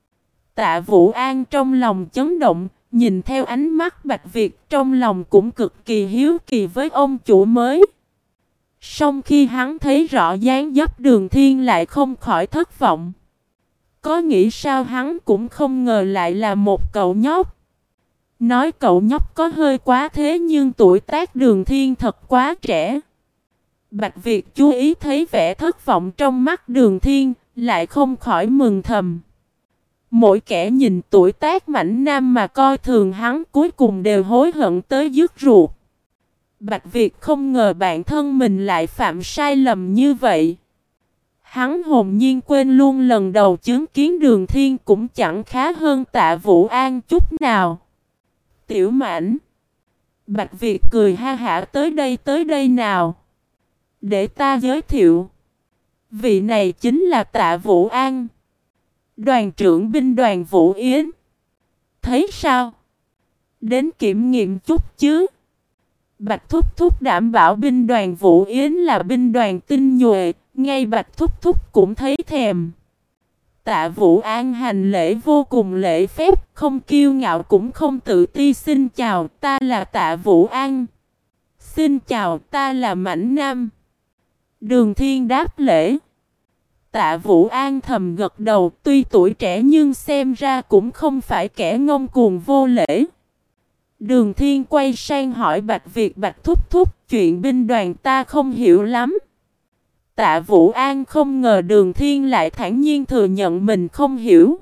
Tạ Vũ An trong lòng chấn động, nhìn theo ánh mắt Bạch Việt trong lòng cũng cực kỳ hiếu kỳ với ông chủ mới. Song khi hắn thấy rõ dáng dấp Đường Thiên lại không khỏi thất vọng. Có nghĩ sao hắn cũng không ngờ lại là một cậu nhóc. Nói cậu nhóc có hơi quá thế nhưng tuổi tác Đường Thiên thật quá trẻ. Bạch Việt chú ý thấy vẻ thất vọng trong mắt Đường Thiên, lại không khỏi mừng thầm. Mỗi kẻ nhìn tuổi tác mảnh nam mà coi thường hắn cuối cùng đều hối hận tới dứt ruột. Bạch Việt không ngờ bản thân mình lại phạm sai lầm như vậy. Hắn hồn nhiên quên luôn lần đầu chứng kiến Đường Thiên cũng chẳng khá hơn Tạ Vũ An chút nào. Tiểu Mãnh, Bạch Việt cười ha hả, tới đây tới đây nào. Để ta giới thiệu. Vị này chính là Tạ Vũ An, đoàn trưởng binh đoàn Vũ Yến. Thấy sao? Đến kiểm nghiệm chút chứ. Bạch Thúc Thúc đảm bảo binh đoàn Vũ Yến là binh đoàn tinh nhuệ, ngay Bạch Thúc Thúc cũng thấy thèm. Tạ Vũ An hành lễ vô cùng lễ phép, không kiêu ngạo cũng không tự ti. Xin chào, ta là Tạ Vũ An. Xin chào, ta là Mãnh Nam. Đường Thiên đáp lễ. Tạ Vũ An thầm gật đầu, tuy tuổi trẻ nhưng xem ra cũng không phải kẻ ngông cuồng vô lễ. Đường Thiên quay sang hỏi Bạch Việt, Bạch Thúc Thúc, chuyện binh đoàn ta không hiểu lắm. Tạ Vũ An không ngờ Đường Thiên lại thản nhiên thừa nhận mình không hiểu.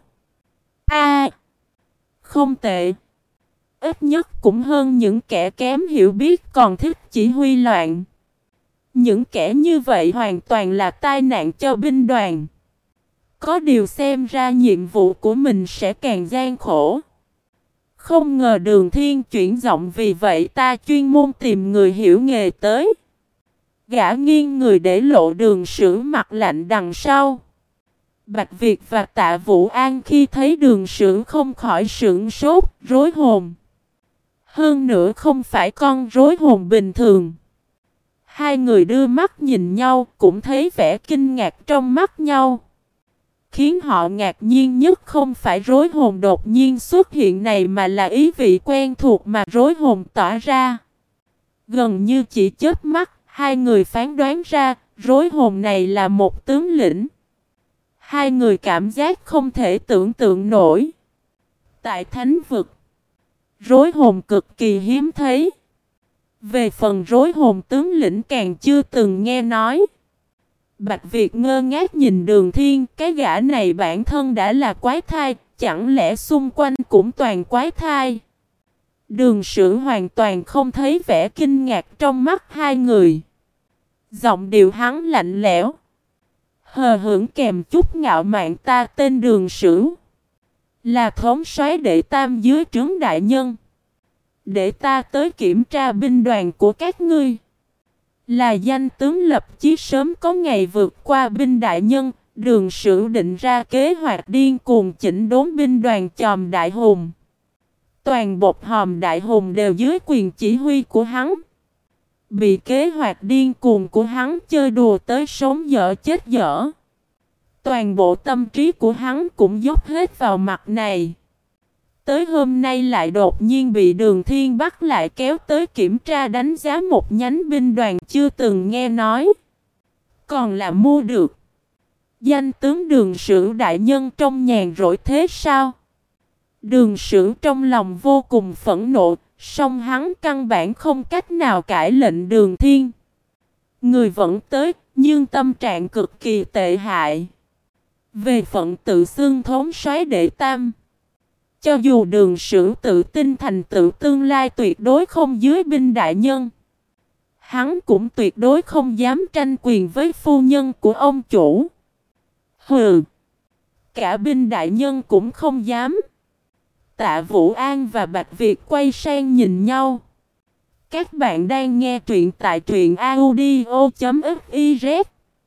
A, không tệ. Ít nhất cũng hơn những kẻ kém hiểu biết còn thích chỉ huy loạn. Những kẻ như vậy hoàn toàn là tai nạn cho binh đoàn. Có điều xem ra nhiệm vụ của mình sẽ càng gian khổ. Không ngờ Đường Thiên chuyển giọng, vì vậy ta chuyên môn tìm người hiểu nghề tới. Gã nghiêng người để lộ Đường Sử mặt lạnh đằng sau. Bạch Việt và Tạ Vũ An khi thấy Đường Sử không khỏi sửng sốt, rối hồn. Hơn nữa không phải con rối hồn bình thường. Hai người đưa mắt nhìn nhau, cũng thấy vẻ kinh ngạc trong mắt nhau. Khiến họ ngạc nhiên nhất không phải rối hồn đột nhiên xuất hiện này mà là ý vị quen thuộc mà rối hồn tỏa ra. Gần như chỉ chớp mắt, hai người phán đoán ra, rối hồn này là một tướng lĩnh. Hai người cảm giác không thể tưởng tượng nổi. Tại thánh vực, rối hồn cực kỳ hiếm thấy. Về phần rối hồn tướng lĩnh càng chưa từng nghe nói. Bạch Việt ngơ ngác nhìn Đường Thiên, cái gã này bản thân đã là quái thai, chẳng lẽ xung quanh cũng toàn quái thai? Đường Sử hoàn toàn không thấy vẻ kinh ngạc trong mắt hai người. Giọng điệu hắn lạnh lẽo, hờ hững kèm chút ngạo mạn, ta tên Đường Sử, là thống soái đệ tam dưới trướng đại nhân. Để ta tới kiểm tra binh đoàn của các ngươi. Là danh tướng lập chí sớm có ngày vượt qua binh đại nhân, Đường Sử định ra kế hoạch điên cuồng chỉnh đốn binh đoàn Chòm Đại Hùng. Toàn bộ Hòm Đại Hùng đều dưới quyền chỉ huy của hắn. Bị kế hoạch điên cuồng của hắn chơi đùa tới sống dở chết dở. Toàn bộ tâm trí của hắn cũng dốc hết vào mặt này. Tới hôm nay lại đột nhiên bị Đường Thiên bắt lại kéo tới kiểm tra đánh giá một nhánh binh đoàn chưa từng nghe nói. Còn là mua được. Danh tướng Đường Sử đại nhân trong nhàn rỗi thế sao? Đường Sử trong lòng vô cùng phẫn nộ, song hắn căn bản không cách nào cãi lệnh Đường Thiên. Người vẫn tới, nhưng tâm trạng cực kỳ tệ hại. Về phận tự xưng thống soái đệ tam, cho dù Đường Sử tự tin thành tựu tương lai tuyệt đối không dưới binh đại nhân, hắn cũng tuyệt đối không dám tranh quyền với phu nhân của ông chủ. Hừ, cả binh đại nhân cũng không dám. Tạ Vũ An và Bạch Việt quay sang nhìn nhau. Các bạn đang nghe truyện tại truyện audio chấm fiz.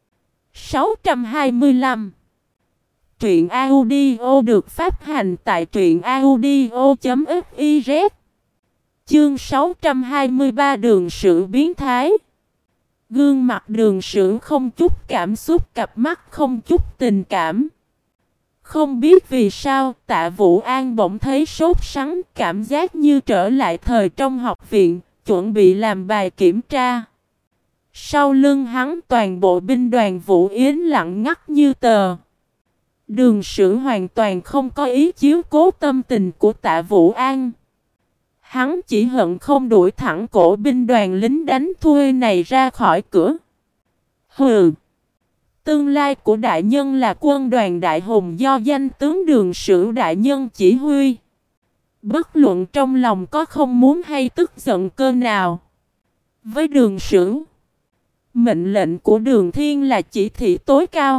sáu trăm hai mươi lăm. Truyện audio được phát hành tại truyện audio chấm fiz. Chương sáu trăm hai mươi ba, Đường Sử biến thái. Gương mặt Đường Sử không chút cảm xúc, cặp mắt không chút tình cảm. Không biết vì sao, Tạ Vũ An bỗng thấy sốt sắng, cảm giác như trở lại thời trong học viện, chuẩn bị làm bài kiểm tra. Sau lưng hắn toàn bộ binh đoàn Vũ Yến lặng ngắt như tờ. Đường Sử hoàn toàn không có ý chiếu cố tâm tình của Tạ Vũ An. Hắn chỉ hận không đuổi thẳng cổ binh đoàn lính đánh thuê này ra khỏi cửa. Hừ! Tương lai của đại nhân là quân đoàn Đại Hùng do danh tướng Đường Sử đại nhân chỉ huy. Bất luận trong lòng có không muốn hay tức giận cơ nào. Với Đường Sử, mệnh lệnh của Đường Thiên là chỉ thị tối cao.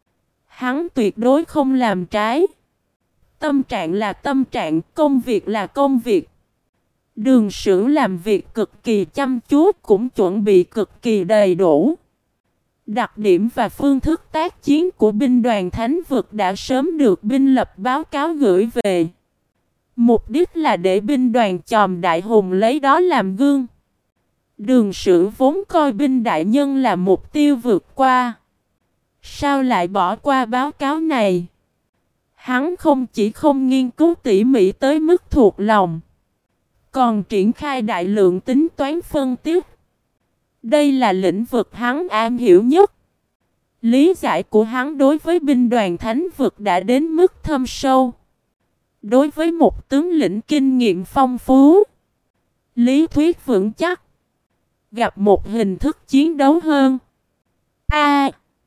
Hắn tuyệt đối không làm trái. Tâm trạng là tâm trạng, công việc là công việc. Đường Sử làm việc cực kỳ chăm chú, cũng chuẩn bị cực kỳ đầy đủ. Đặc điểm và phương thức tác chiến của binh đoàn Thánh Vực đã sớm được binh lập báo cáo gửi về. Mục đích là để binh đoàn Chòm Đại Hùng lấy đó làm gương. Đường Sử vốn coi binh đại nhân là mục tiêu vượt qua. Sao lại bỏ qua báo cáo này? Hắn không chỉ không nghiên cứu tỉ mỉ tới mức thuộc lòng, còn triển khai đại lượng tính toán phân tích. Đây là lĩnh vực hắn am hiểu nhất. Lý giải của hắn đối với binh đoàn Thánh Vực đã đến mức thâm sâu. Đối với một tướng lĩnh kinh nghiệm phong phú, lý thuyết vững chắc, gặp một hình thức chiến đấu hơn A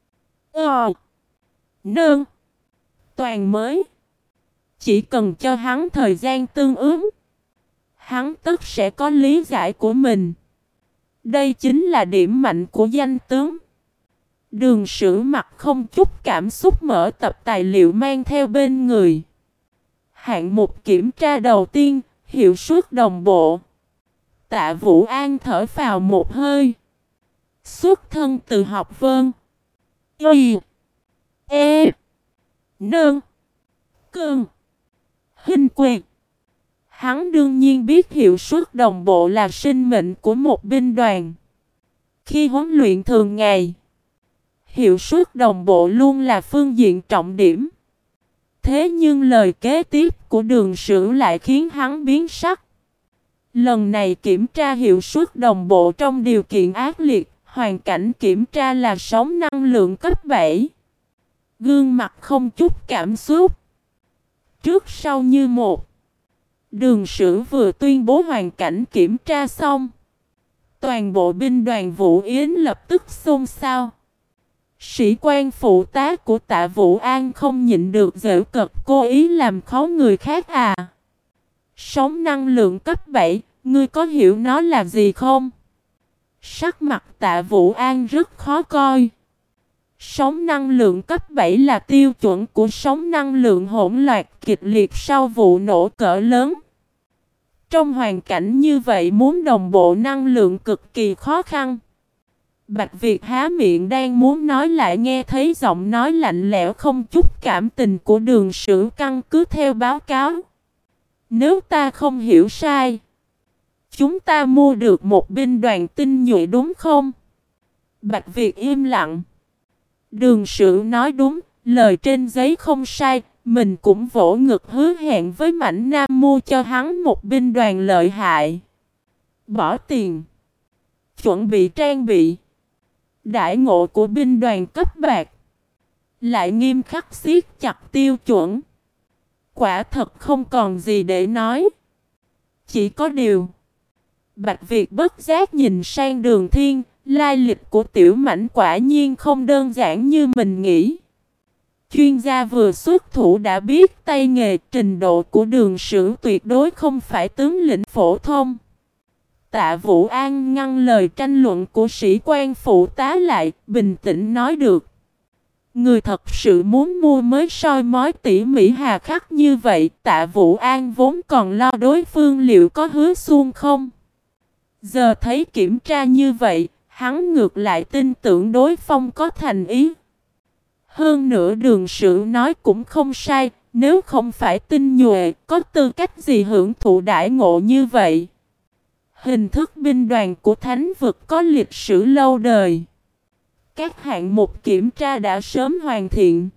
Ờ Nương toàn mới. Chỉ cần cho hắn thời gian tương ứng, hắn tất sẽ có lý giải của mình. Đây chính là điểm mạnh của danh tướng. Đường Sử mặt không chút cảm xúc mở tập tài liệu mang theo bên người. Hạng mục kiểm tra đầu tiên, hiệu suất đồng bộ. Tạ Vũ An thở phào một hơi. Xuất thân từ học Vân, Y, E, Nương, Cương, Hinh Quyệt. Hắn đương nhiên biết hiệu suất đồng bộ là sinh mệnh của một binh đoàn. Khi huấn luyện thường ngày, hiệu suất đồng bộ luôn là phương diện trọng điểm. Thế nhưng lời kế tiếp của Đường Sửu lại khiến hắn biến sắc. Lần này kiểm tra hiệu suất đồng bộ trong điều kiện ác liệt, hoàn cảnh kiểm tra là sóng năng lượng cấp bảy. Gương mặt không chút cảm xúc, trước sau như một. Đường Sửu vừa tuyên bố hoàn cảnh kiểm tra xong, toàn bộ binh đoàn Vũ Yến lập tức xôn xao. Sĩ quan phụ tá của Tạ Vũ An không nhịn được giễu cợt, cố ý làm khó người khác à. Sóng năng lượng cấp bảy, ngươi có hiểu nó là gì không? Sắc mặt Tạ Vũ An rất khó coi. Sóng năng lượng cấp bảy là tiêu chuẩn của sóng năng lượng hỗn loạn kịch liệt sau vụ nổ cỡ lớn. Trong hoàn cảnh như vậy muốn đồng bộ năng lượng cực kỳ khó khăn. Bạch Việt há miệng đang muốn nói lại nghe thấy giọng nói lạnh lẽo không chút cảm tình của Đường Sửu căn cứ theo báo cáo. Nếu ta không hiểu sai, chúng ta mua được một binh đoàn tinh nhuệ đúng không? Bạch Việt im lặng. Đường Sửu nói đúng, lời trên giấy không sai, mình cũng vỗ ngực hứa hẹn với Mãnh Nam mua cho hắn một binh đoàn lợi hại. Bỏ tiền, chuẩn bị trang bị, đãi ngộ của binh đoàn cấp bạc, lại nghiêm khắc siết chặt tiêu chuẩn. Quả thật không còn gì để nói. Chỉ có điều, Bạch Việt bất giác nhìn sang Đường Thiên, lai lịch của tiểu mãnh quả nhiên không đơn giản như mình nghĩ. Chuyên gia vừa xuất thủ đã biết tay nghề, trình độ của Đường Sửu tuyệt đối không phải tướng lĩnh phổ thông. Tạ Vũ An ngăn lời tranh luận của sĩ quan phụ tá lại, bình tĩnh nói được. Người thật sự muốn mua mới soi mói tỉ mỉ hà khắc như vậy, Tạ Vũ An vốn còn lo đối phương liệu có hứa xuông không. Giờ thấy kiểm tra như vậy, hắn ngược lại tin tưởng đối phương có thành ý. Hơn nữa Đường Sửu nói cũng không sai, nếu không phải tinh nhuệ, có tư cách gì hưởng thụ đãi ngộ như vậy. Hình thức binh đoàn của Thánh vực có lịch sử lâu đời. Các hạng mục kiểm tra đã sớm hoàn thiện.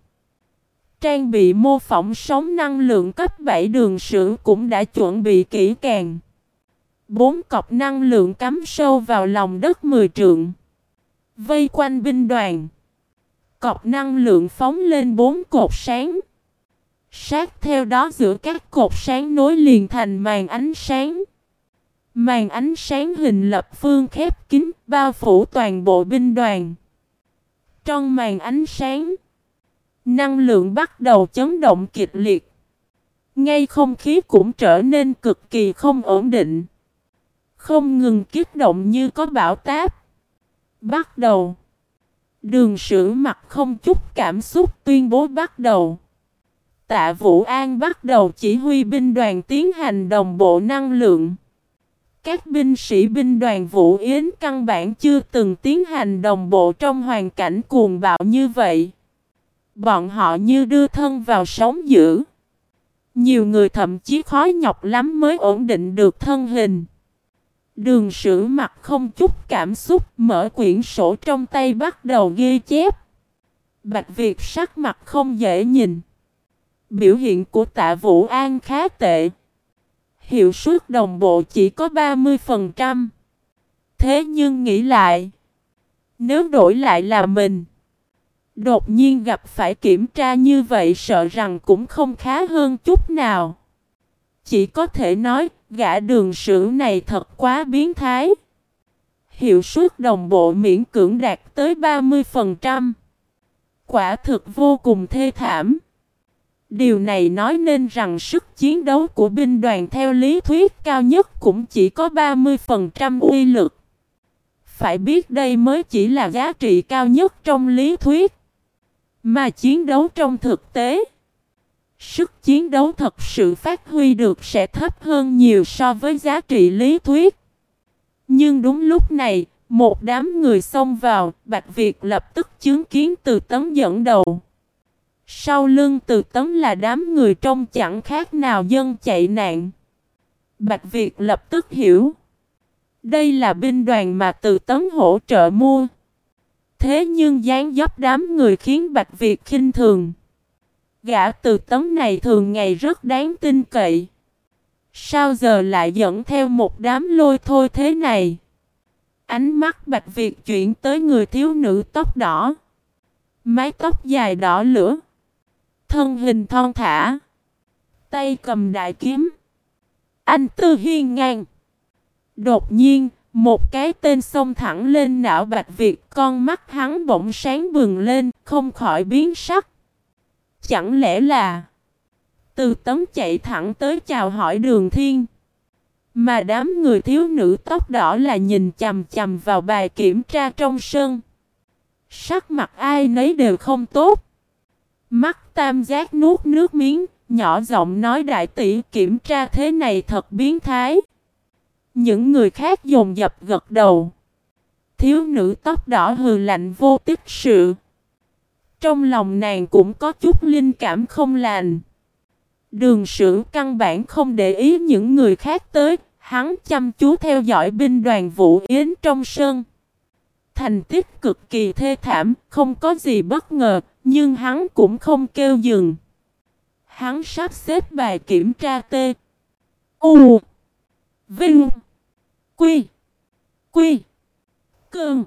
Trang bị mô phỏng sóng năng lượng cấp bảy Đường Sửu cũng đã chuẩn bị kỹ càng. Bốn cọc năng lượng cắm sâu vào lòng đất mười trượng, vây quanh binh đoàn. Cọc năng lượng phóng lên bốn cột sáng. Sát theo đó giữa các cột sáng nối liền thành màn ánh sáng. Màn ánh sáng hình lập phương khép kín bao phủ toàn bộ binh đoàn. Trong màn ánh sáng, năng lượng bắt đầu chấn động kịch liệt. Ngay không khí cũng trở nên cực kỳ không ổn định, không ngừng kích động như có bão táp. Bắt đầu. Đường Sửu mặt không chút cảm xúc tuyên bố bắt đầu. Tạ Vũ An bắt đầu chỉ huy binh đoàn tiến hành đồng bộ năng lượng. Các binh sĩ binh đoàn Vũ Yến căn bản chưa từng tiến hành đồng bộ trong hoàn cảnh cuồng bạo như vậy. Bọn họ như đưa thân vào sóng dữ. Nhiều người thậm chí khó nhọc lắm mới ổn định được thân hình. Đường Sửu mặt không chút cảm xúc mở quyển sổ trong tay bắt đầu ghi chép. Bạch Việt sắc mặt không dễ nhìn. Biểu hiện của Tạ Vũ An khá tệ. Hiệu suất đồng bộ chỉ có ba mươi phần trăm. Thế nhưng nghĩ lại, nếu đổi lại là mình, đột nhiên gặp phải kiểm tra như vậy sợ rằng cũng không khá hơn chút nào. Chỉ có thể nói, gã Đường Sửu này thật quá biến thái. Hiệu suất đồng bộ miễn cưỡng đạt tới ba mươi phần trăm. Quả thực vô cùng thê thảm. Điều này nói nên rằng sức chiến đấu của binh đoàn theo lý thuyết cao nhất cũng chỉ có ba mươi phần trăm uy lực. Phải biết đây mới chỉ là giá trị cao nhất trong lý thuyết. Mà chiến đấu trong thực tế, sức chiến đấu thật sự phát huy được sẽ thấp hơn nhiều so với giá trị lý thuyết. Nhưng đúng lúc này, một đám người xông vào, Bạch Việt lập tức chứng kiến Từ Tấn dẫn đầu. Sau lưng Từ Tấn là đám người trông chẳng khác nào dân chạy nạn. Bạch Việt lập tức hiểu. Đây là binh đoàn mà Từ Tấn hỗ trợ mua. Thế nhưng dáng dấp đám người khiến Bạch Việt khinh thường. Gã Từ Tấn này thường ngày rất đáng tin cậy. Sao giờ lại dẫn theo một đám lôi thôi thế này? Ánh mắt Bạch Việt chuyển tới người thiếu nữ tóc đỏ. Mái tóc dài đỏ lửa. Thân hình thon thả. Tay cầm đại kiếm. Anh tư hiên ngang. Đột nhiên, một cái tên xông thẳng lên não Bạch Việt. Con mắt hắn bỗng sáng bừng lên, không khỏi biến sắc. Chẳng lẽ là Từ Tấn chạy thẳng tới chào hỏi Đường Thiên. Mà đám người thiếu nữ tóc đỏ là nhìn chằm chằm vào bài kiểm tra trong sân. Sắc mặt ai nấy đều không tốt. Mắt Tam Giác nuốt nước miếng, nhỏ giọng nói đại tỷ kiểm tra thế này thật biến thái. Những người khác dồn dập gật đầu. Thiếu nữ tóc đỏ hừ lạnh vô tích sự. Trong lòng nàng cũng có chút linh cảm không lành. Đường Sử căn bản không để ý những người khác tới, hắn chăm chú theo dõi binh đoàn Vũ Yến trong sân. Thành tích cực kỳ thê thảm, không có gì bất ngờ, nhưng hắn cũng không kêu dừng. Hắn sắp xếp bài kiểm tra T U Vinh Quy Quy Cơn.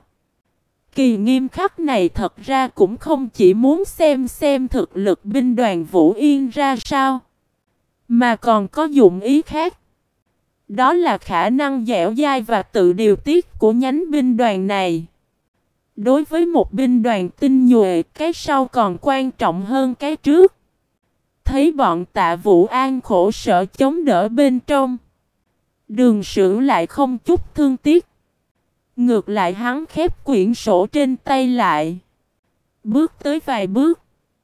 Kỳ nghiêm khắc này thật ra cũng không chỉ muốn xem xem thực lực binh đoàn Vũ Yên ra sao, mà còn có dụng ý khác. Đó là khả năng dẻo dai và tự điều tiết của nhánh binh đoàn này. Đối với một binh đoàn tinh nhuệ, cái sau còn quan trọng hơn cái trước. Thấy bọn Tạ Vũ An khổ sở chống đỡ bên trong, Đường Sử lại không chút thương tiếc. Ngược lại hắn khép quyển sổ trên tay lại. Bước tới vài bước.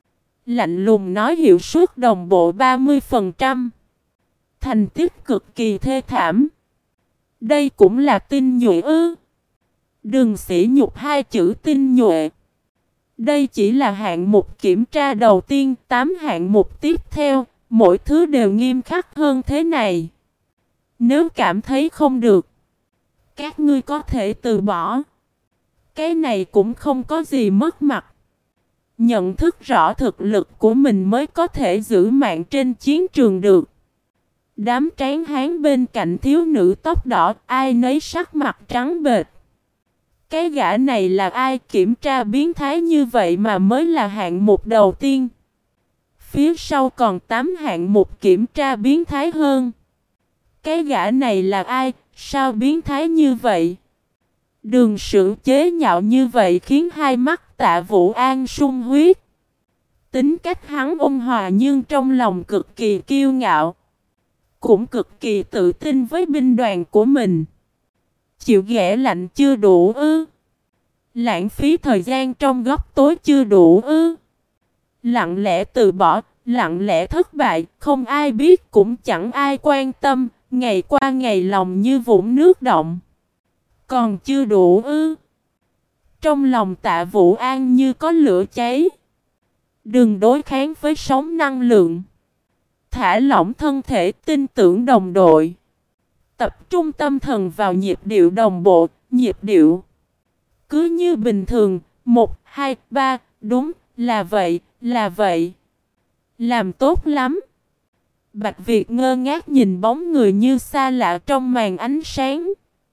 Lạnh lùng nói hiệu suất đồng bộ ba mươi phần trăm. Thành tích cực kỳ thê thảm. Đây cũng là tinh nhuệ ư? Đừng sỉ nhục hai chữ tinh nhuệ. Đây chỉ là hạng mục kiểm tra đầu tiên, tám hạng mục tiếp theo, mỗi thứ đều nghiêm khắc hơn thế này. Nếu cảm thấy không được, các ngươi có thể từ bỏ. Cái này cũng không có gì mất mặt. Nhận thức rõ thực lực của mình mới có thể giữ mạng trên chiến trường được. Đám tráng hán bên cạnh thiếu nữ tóc đỏ, ai nấy sắc mặt trắng bệch. Cái gã này là ai, kiểm tra biến thái như vậy mà mới là hạng mục đầu tiên. Phía sau còn tám hạng mục kiểm tra biến thái hơn. Cái gã này là ai, sao biến thái như vậy? Đường Sử chế nhạo như vậy khiến hai mắt Tạ Vũ An sung huyết. Tính cách hắn ôn hòa nhưng trong lòng cực kỳ kiêu ngạo. Cũng cực kỳ tự tin với binh đoàn của mình. Chịu ghẻ lạnh chưa đủ ư? Lãng phí thời gian trong góc tối chưa đủ ư? Lặng lẽ từ bỏ, lặng lẽ thất bại, không ai biết cũng chẳng ai quan tâm, ngày qua ngày lòng như vũng nước động. Còn chưa đủ ư? Trong lòng Tạ Vũ An như có lửa cháy. Đừng đối kháng với sóng năng lượng. Thả lỏng thân thể, tin tưởng đồng đội. Tập trung tâm thần vào nhịp điệu đồng bộ, nhịp điệu. Cứ như bình thường, một, hai, ba, đúng, là vậy, là vậy. Làm tốt lắm. Bạch Việt ngơ ngác nhìn bóng người như xa lạ trong màn ánh sáng.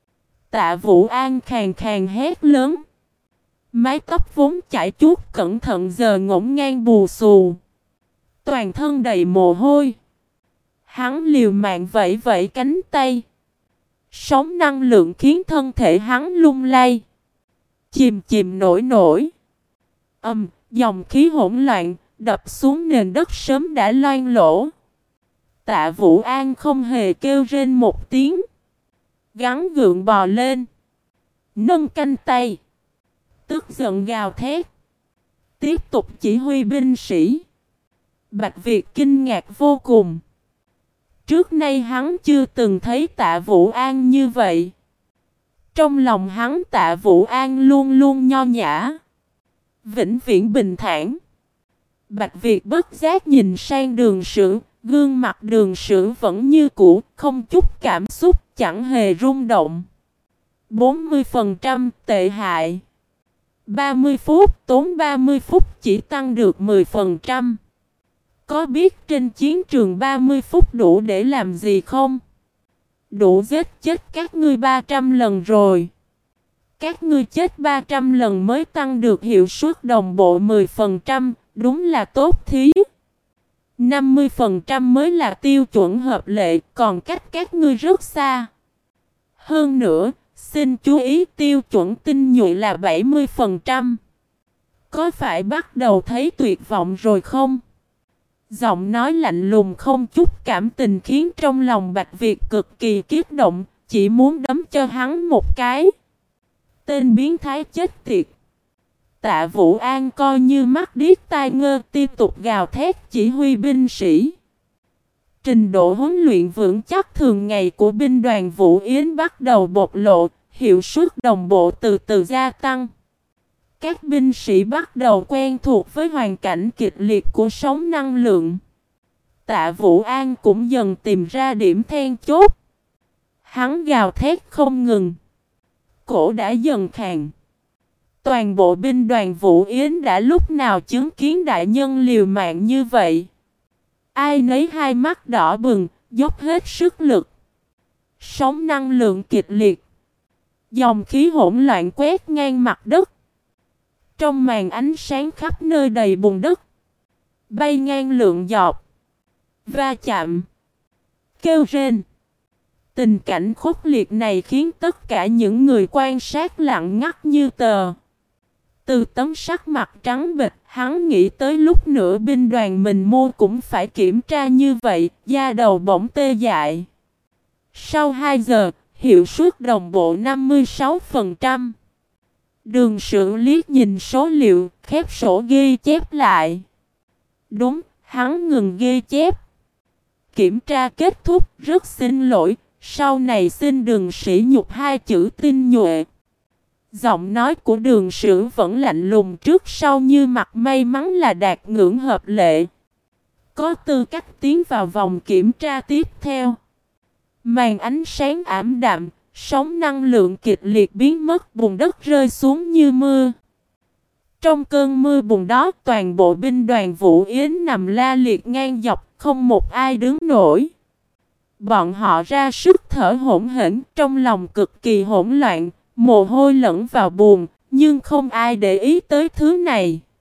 Tạ Vũ An khàn khàn hét lớn. Mái tóc vốn chải chuốt cẩn thận giờ ngổn ngang bù xù. Toàn thân đầy mồ hôi. Hắn liều mạng vẫy vẫy cánh tay. Sóng năng lượng khiến thân thể hắn lung lay. Chìm chìm nổi nổi. Ầm, dòng khí hỗn loạn, đập xuống nền đất sớm đã loang lỗ. Tạ Vũ An không hề kêu rên một tiếng. Gắn gượng bò lên. Nâng canh tay. Tức giận gào thét. Tiếp tục chỉ huy binh sĩ. Bạch Việt kinh ngạc vô cùng. Trước nay hắn chưa từng thấy Tạ Vũ An như vậy. Trong lòng hắn Tạ Vũ An luôn luôn nho nhã. Vĩnh viễn bình thản. Bạch Việt bất giác nhìn sang Đường Sử. Gương mặt Đường Sử vẫn như cũ, không chút cảm xúc, chẳng hề rung động. bốn mươi phần trăm tệ hại. ba mươi phút, tốn ba mươi phút chỉ tăng được mười phần trăm. Có biết trên chiến trường ba mươi phút đủ để làm gì không? Đủ giết chết các ngươi ba trăm lần rồi. Các ngươi chết ba trăm lần mới tăng được hiệu suất đồng bộ mười phần trăm, đúng là tốt thí. năm mươi phần trăm mới là tiêu chuẩn hợp lệ, còn cách các ngươi rất xa. Hơn nữa, xin chú ý tiêu chuẩn tinh nhuệ là bảy mươi phần trăm. Có phải bắt đầu thấy tuyệt vọng rồi không? Giọng nói lạnh lùng không chút cảm tình khiến trong lòng Bạch Việt cực kỳ kích động, chỉ muốn đấm cho hắn một cái. Tên biến thái chết tiệt. Tạ Vũ An coi như mắt điếc tai ngơ, tiếp tục gào thét chỉ huy binh sĩ. Trình độ huấn luyện vững chắc thường ngày của binh đoàn Vũ Yến bắt đầu bộc lộ, hiệu suất đồng bộ từ từ gia tăng. Các binh sĩ bắt đầu quen thuộc với hoàn cảnh kịch liệt của sóng năng lượng. Tạ Vũ An cũng dần tìm ra điểm then chốt. Hắn gào thét không ngừng. Cổ đã dần khàn. Toàn bộ binh đoàn Vũ Yến đã lúc nào chứng kiến đại nhân liều mạng như vậy. Ai nấy hai mắt đỏ bừng, dốc hết sức lực. Sóng năng lượng kịch liệt. Dòng khí hỗn loạn quét ngang mặt đất. Trong màn ánh sáng khắp nơi đầy bùn đất. Bay ngang lượng giọt. Va chạm. Kêu rên. Tình cảnh khốc liệt này khiến tất cả những người quan sát lặng ngắt như tờ. Từ tấm sắc mặt trắng bệch, hắn nghĩ tới lúc nữa binh đoàn mình mua cũng phải kiểm tra như vậy, da đầu bỗng tê dại. Sau hai giờ, hiệu suất đồng bộ năm mươi sáu phần trăm. Đường Sự liếc nhìn số liệu, khép sổ ghi chép lại. Đúng, hắn ngừng ghi chép. Kiểm tra kết thúc, rất xin lỗi, sau này xin đừng sỉ nhục hai chữ tinh nhuệ. Giọng nói của Đường Sử vẫn lạnh lùng trước sau như mặt may mắn là đạt ngưỡng hợp lệ. Có tư cách tiến vào vòng kiểm tra tiếp theo. Màn ánh sáng ảm đạm, sóng năng lượng kịch liệt biến mất, bùn đất rơi xuống như mưa. Trong cơn mưa bùn đó, toàn bộ binh đoàn Vũ Yến nằm la liệt ngang dọc, không một ai đứng nổi. Bọn họ ra sức thở hổn hển, trong lòng cực kỳ hỗn loạn, mồ hôi lẫn vào buồn, nhưng không ai để ý tới thứ này.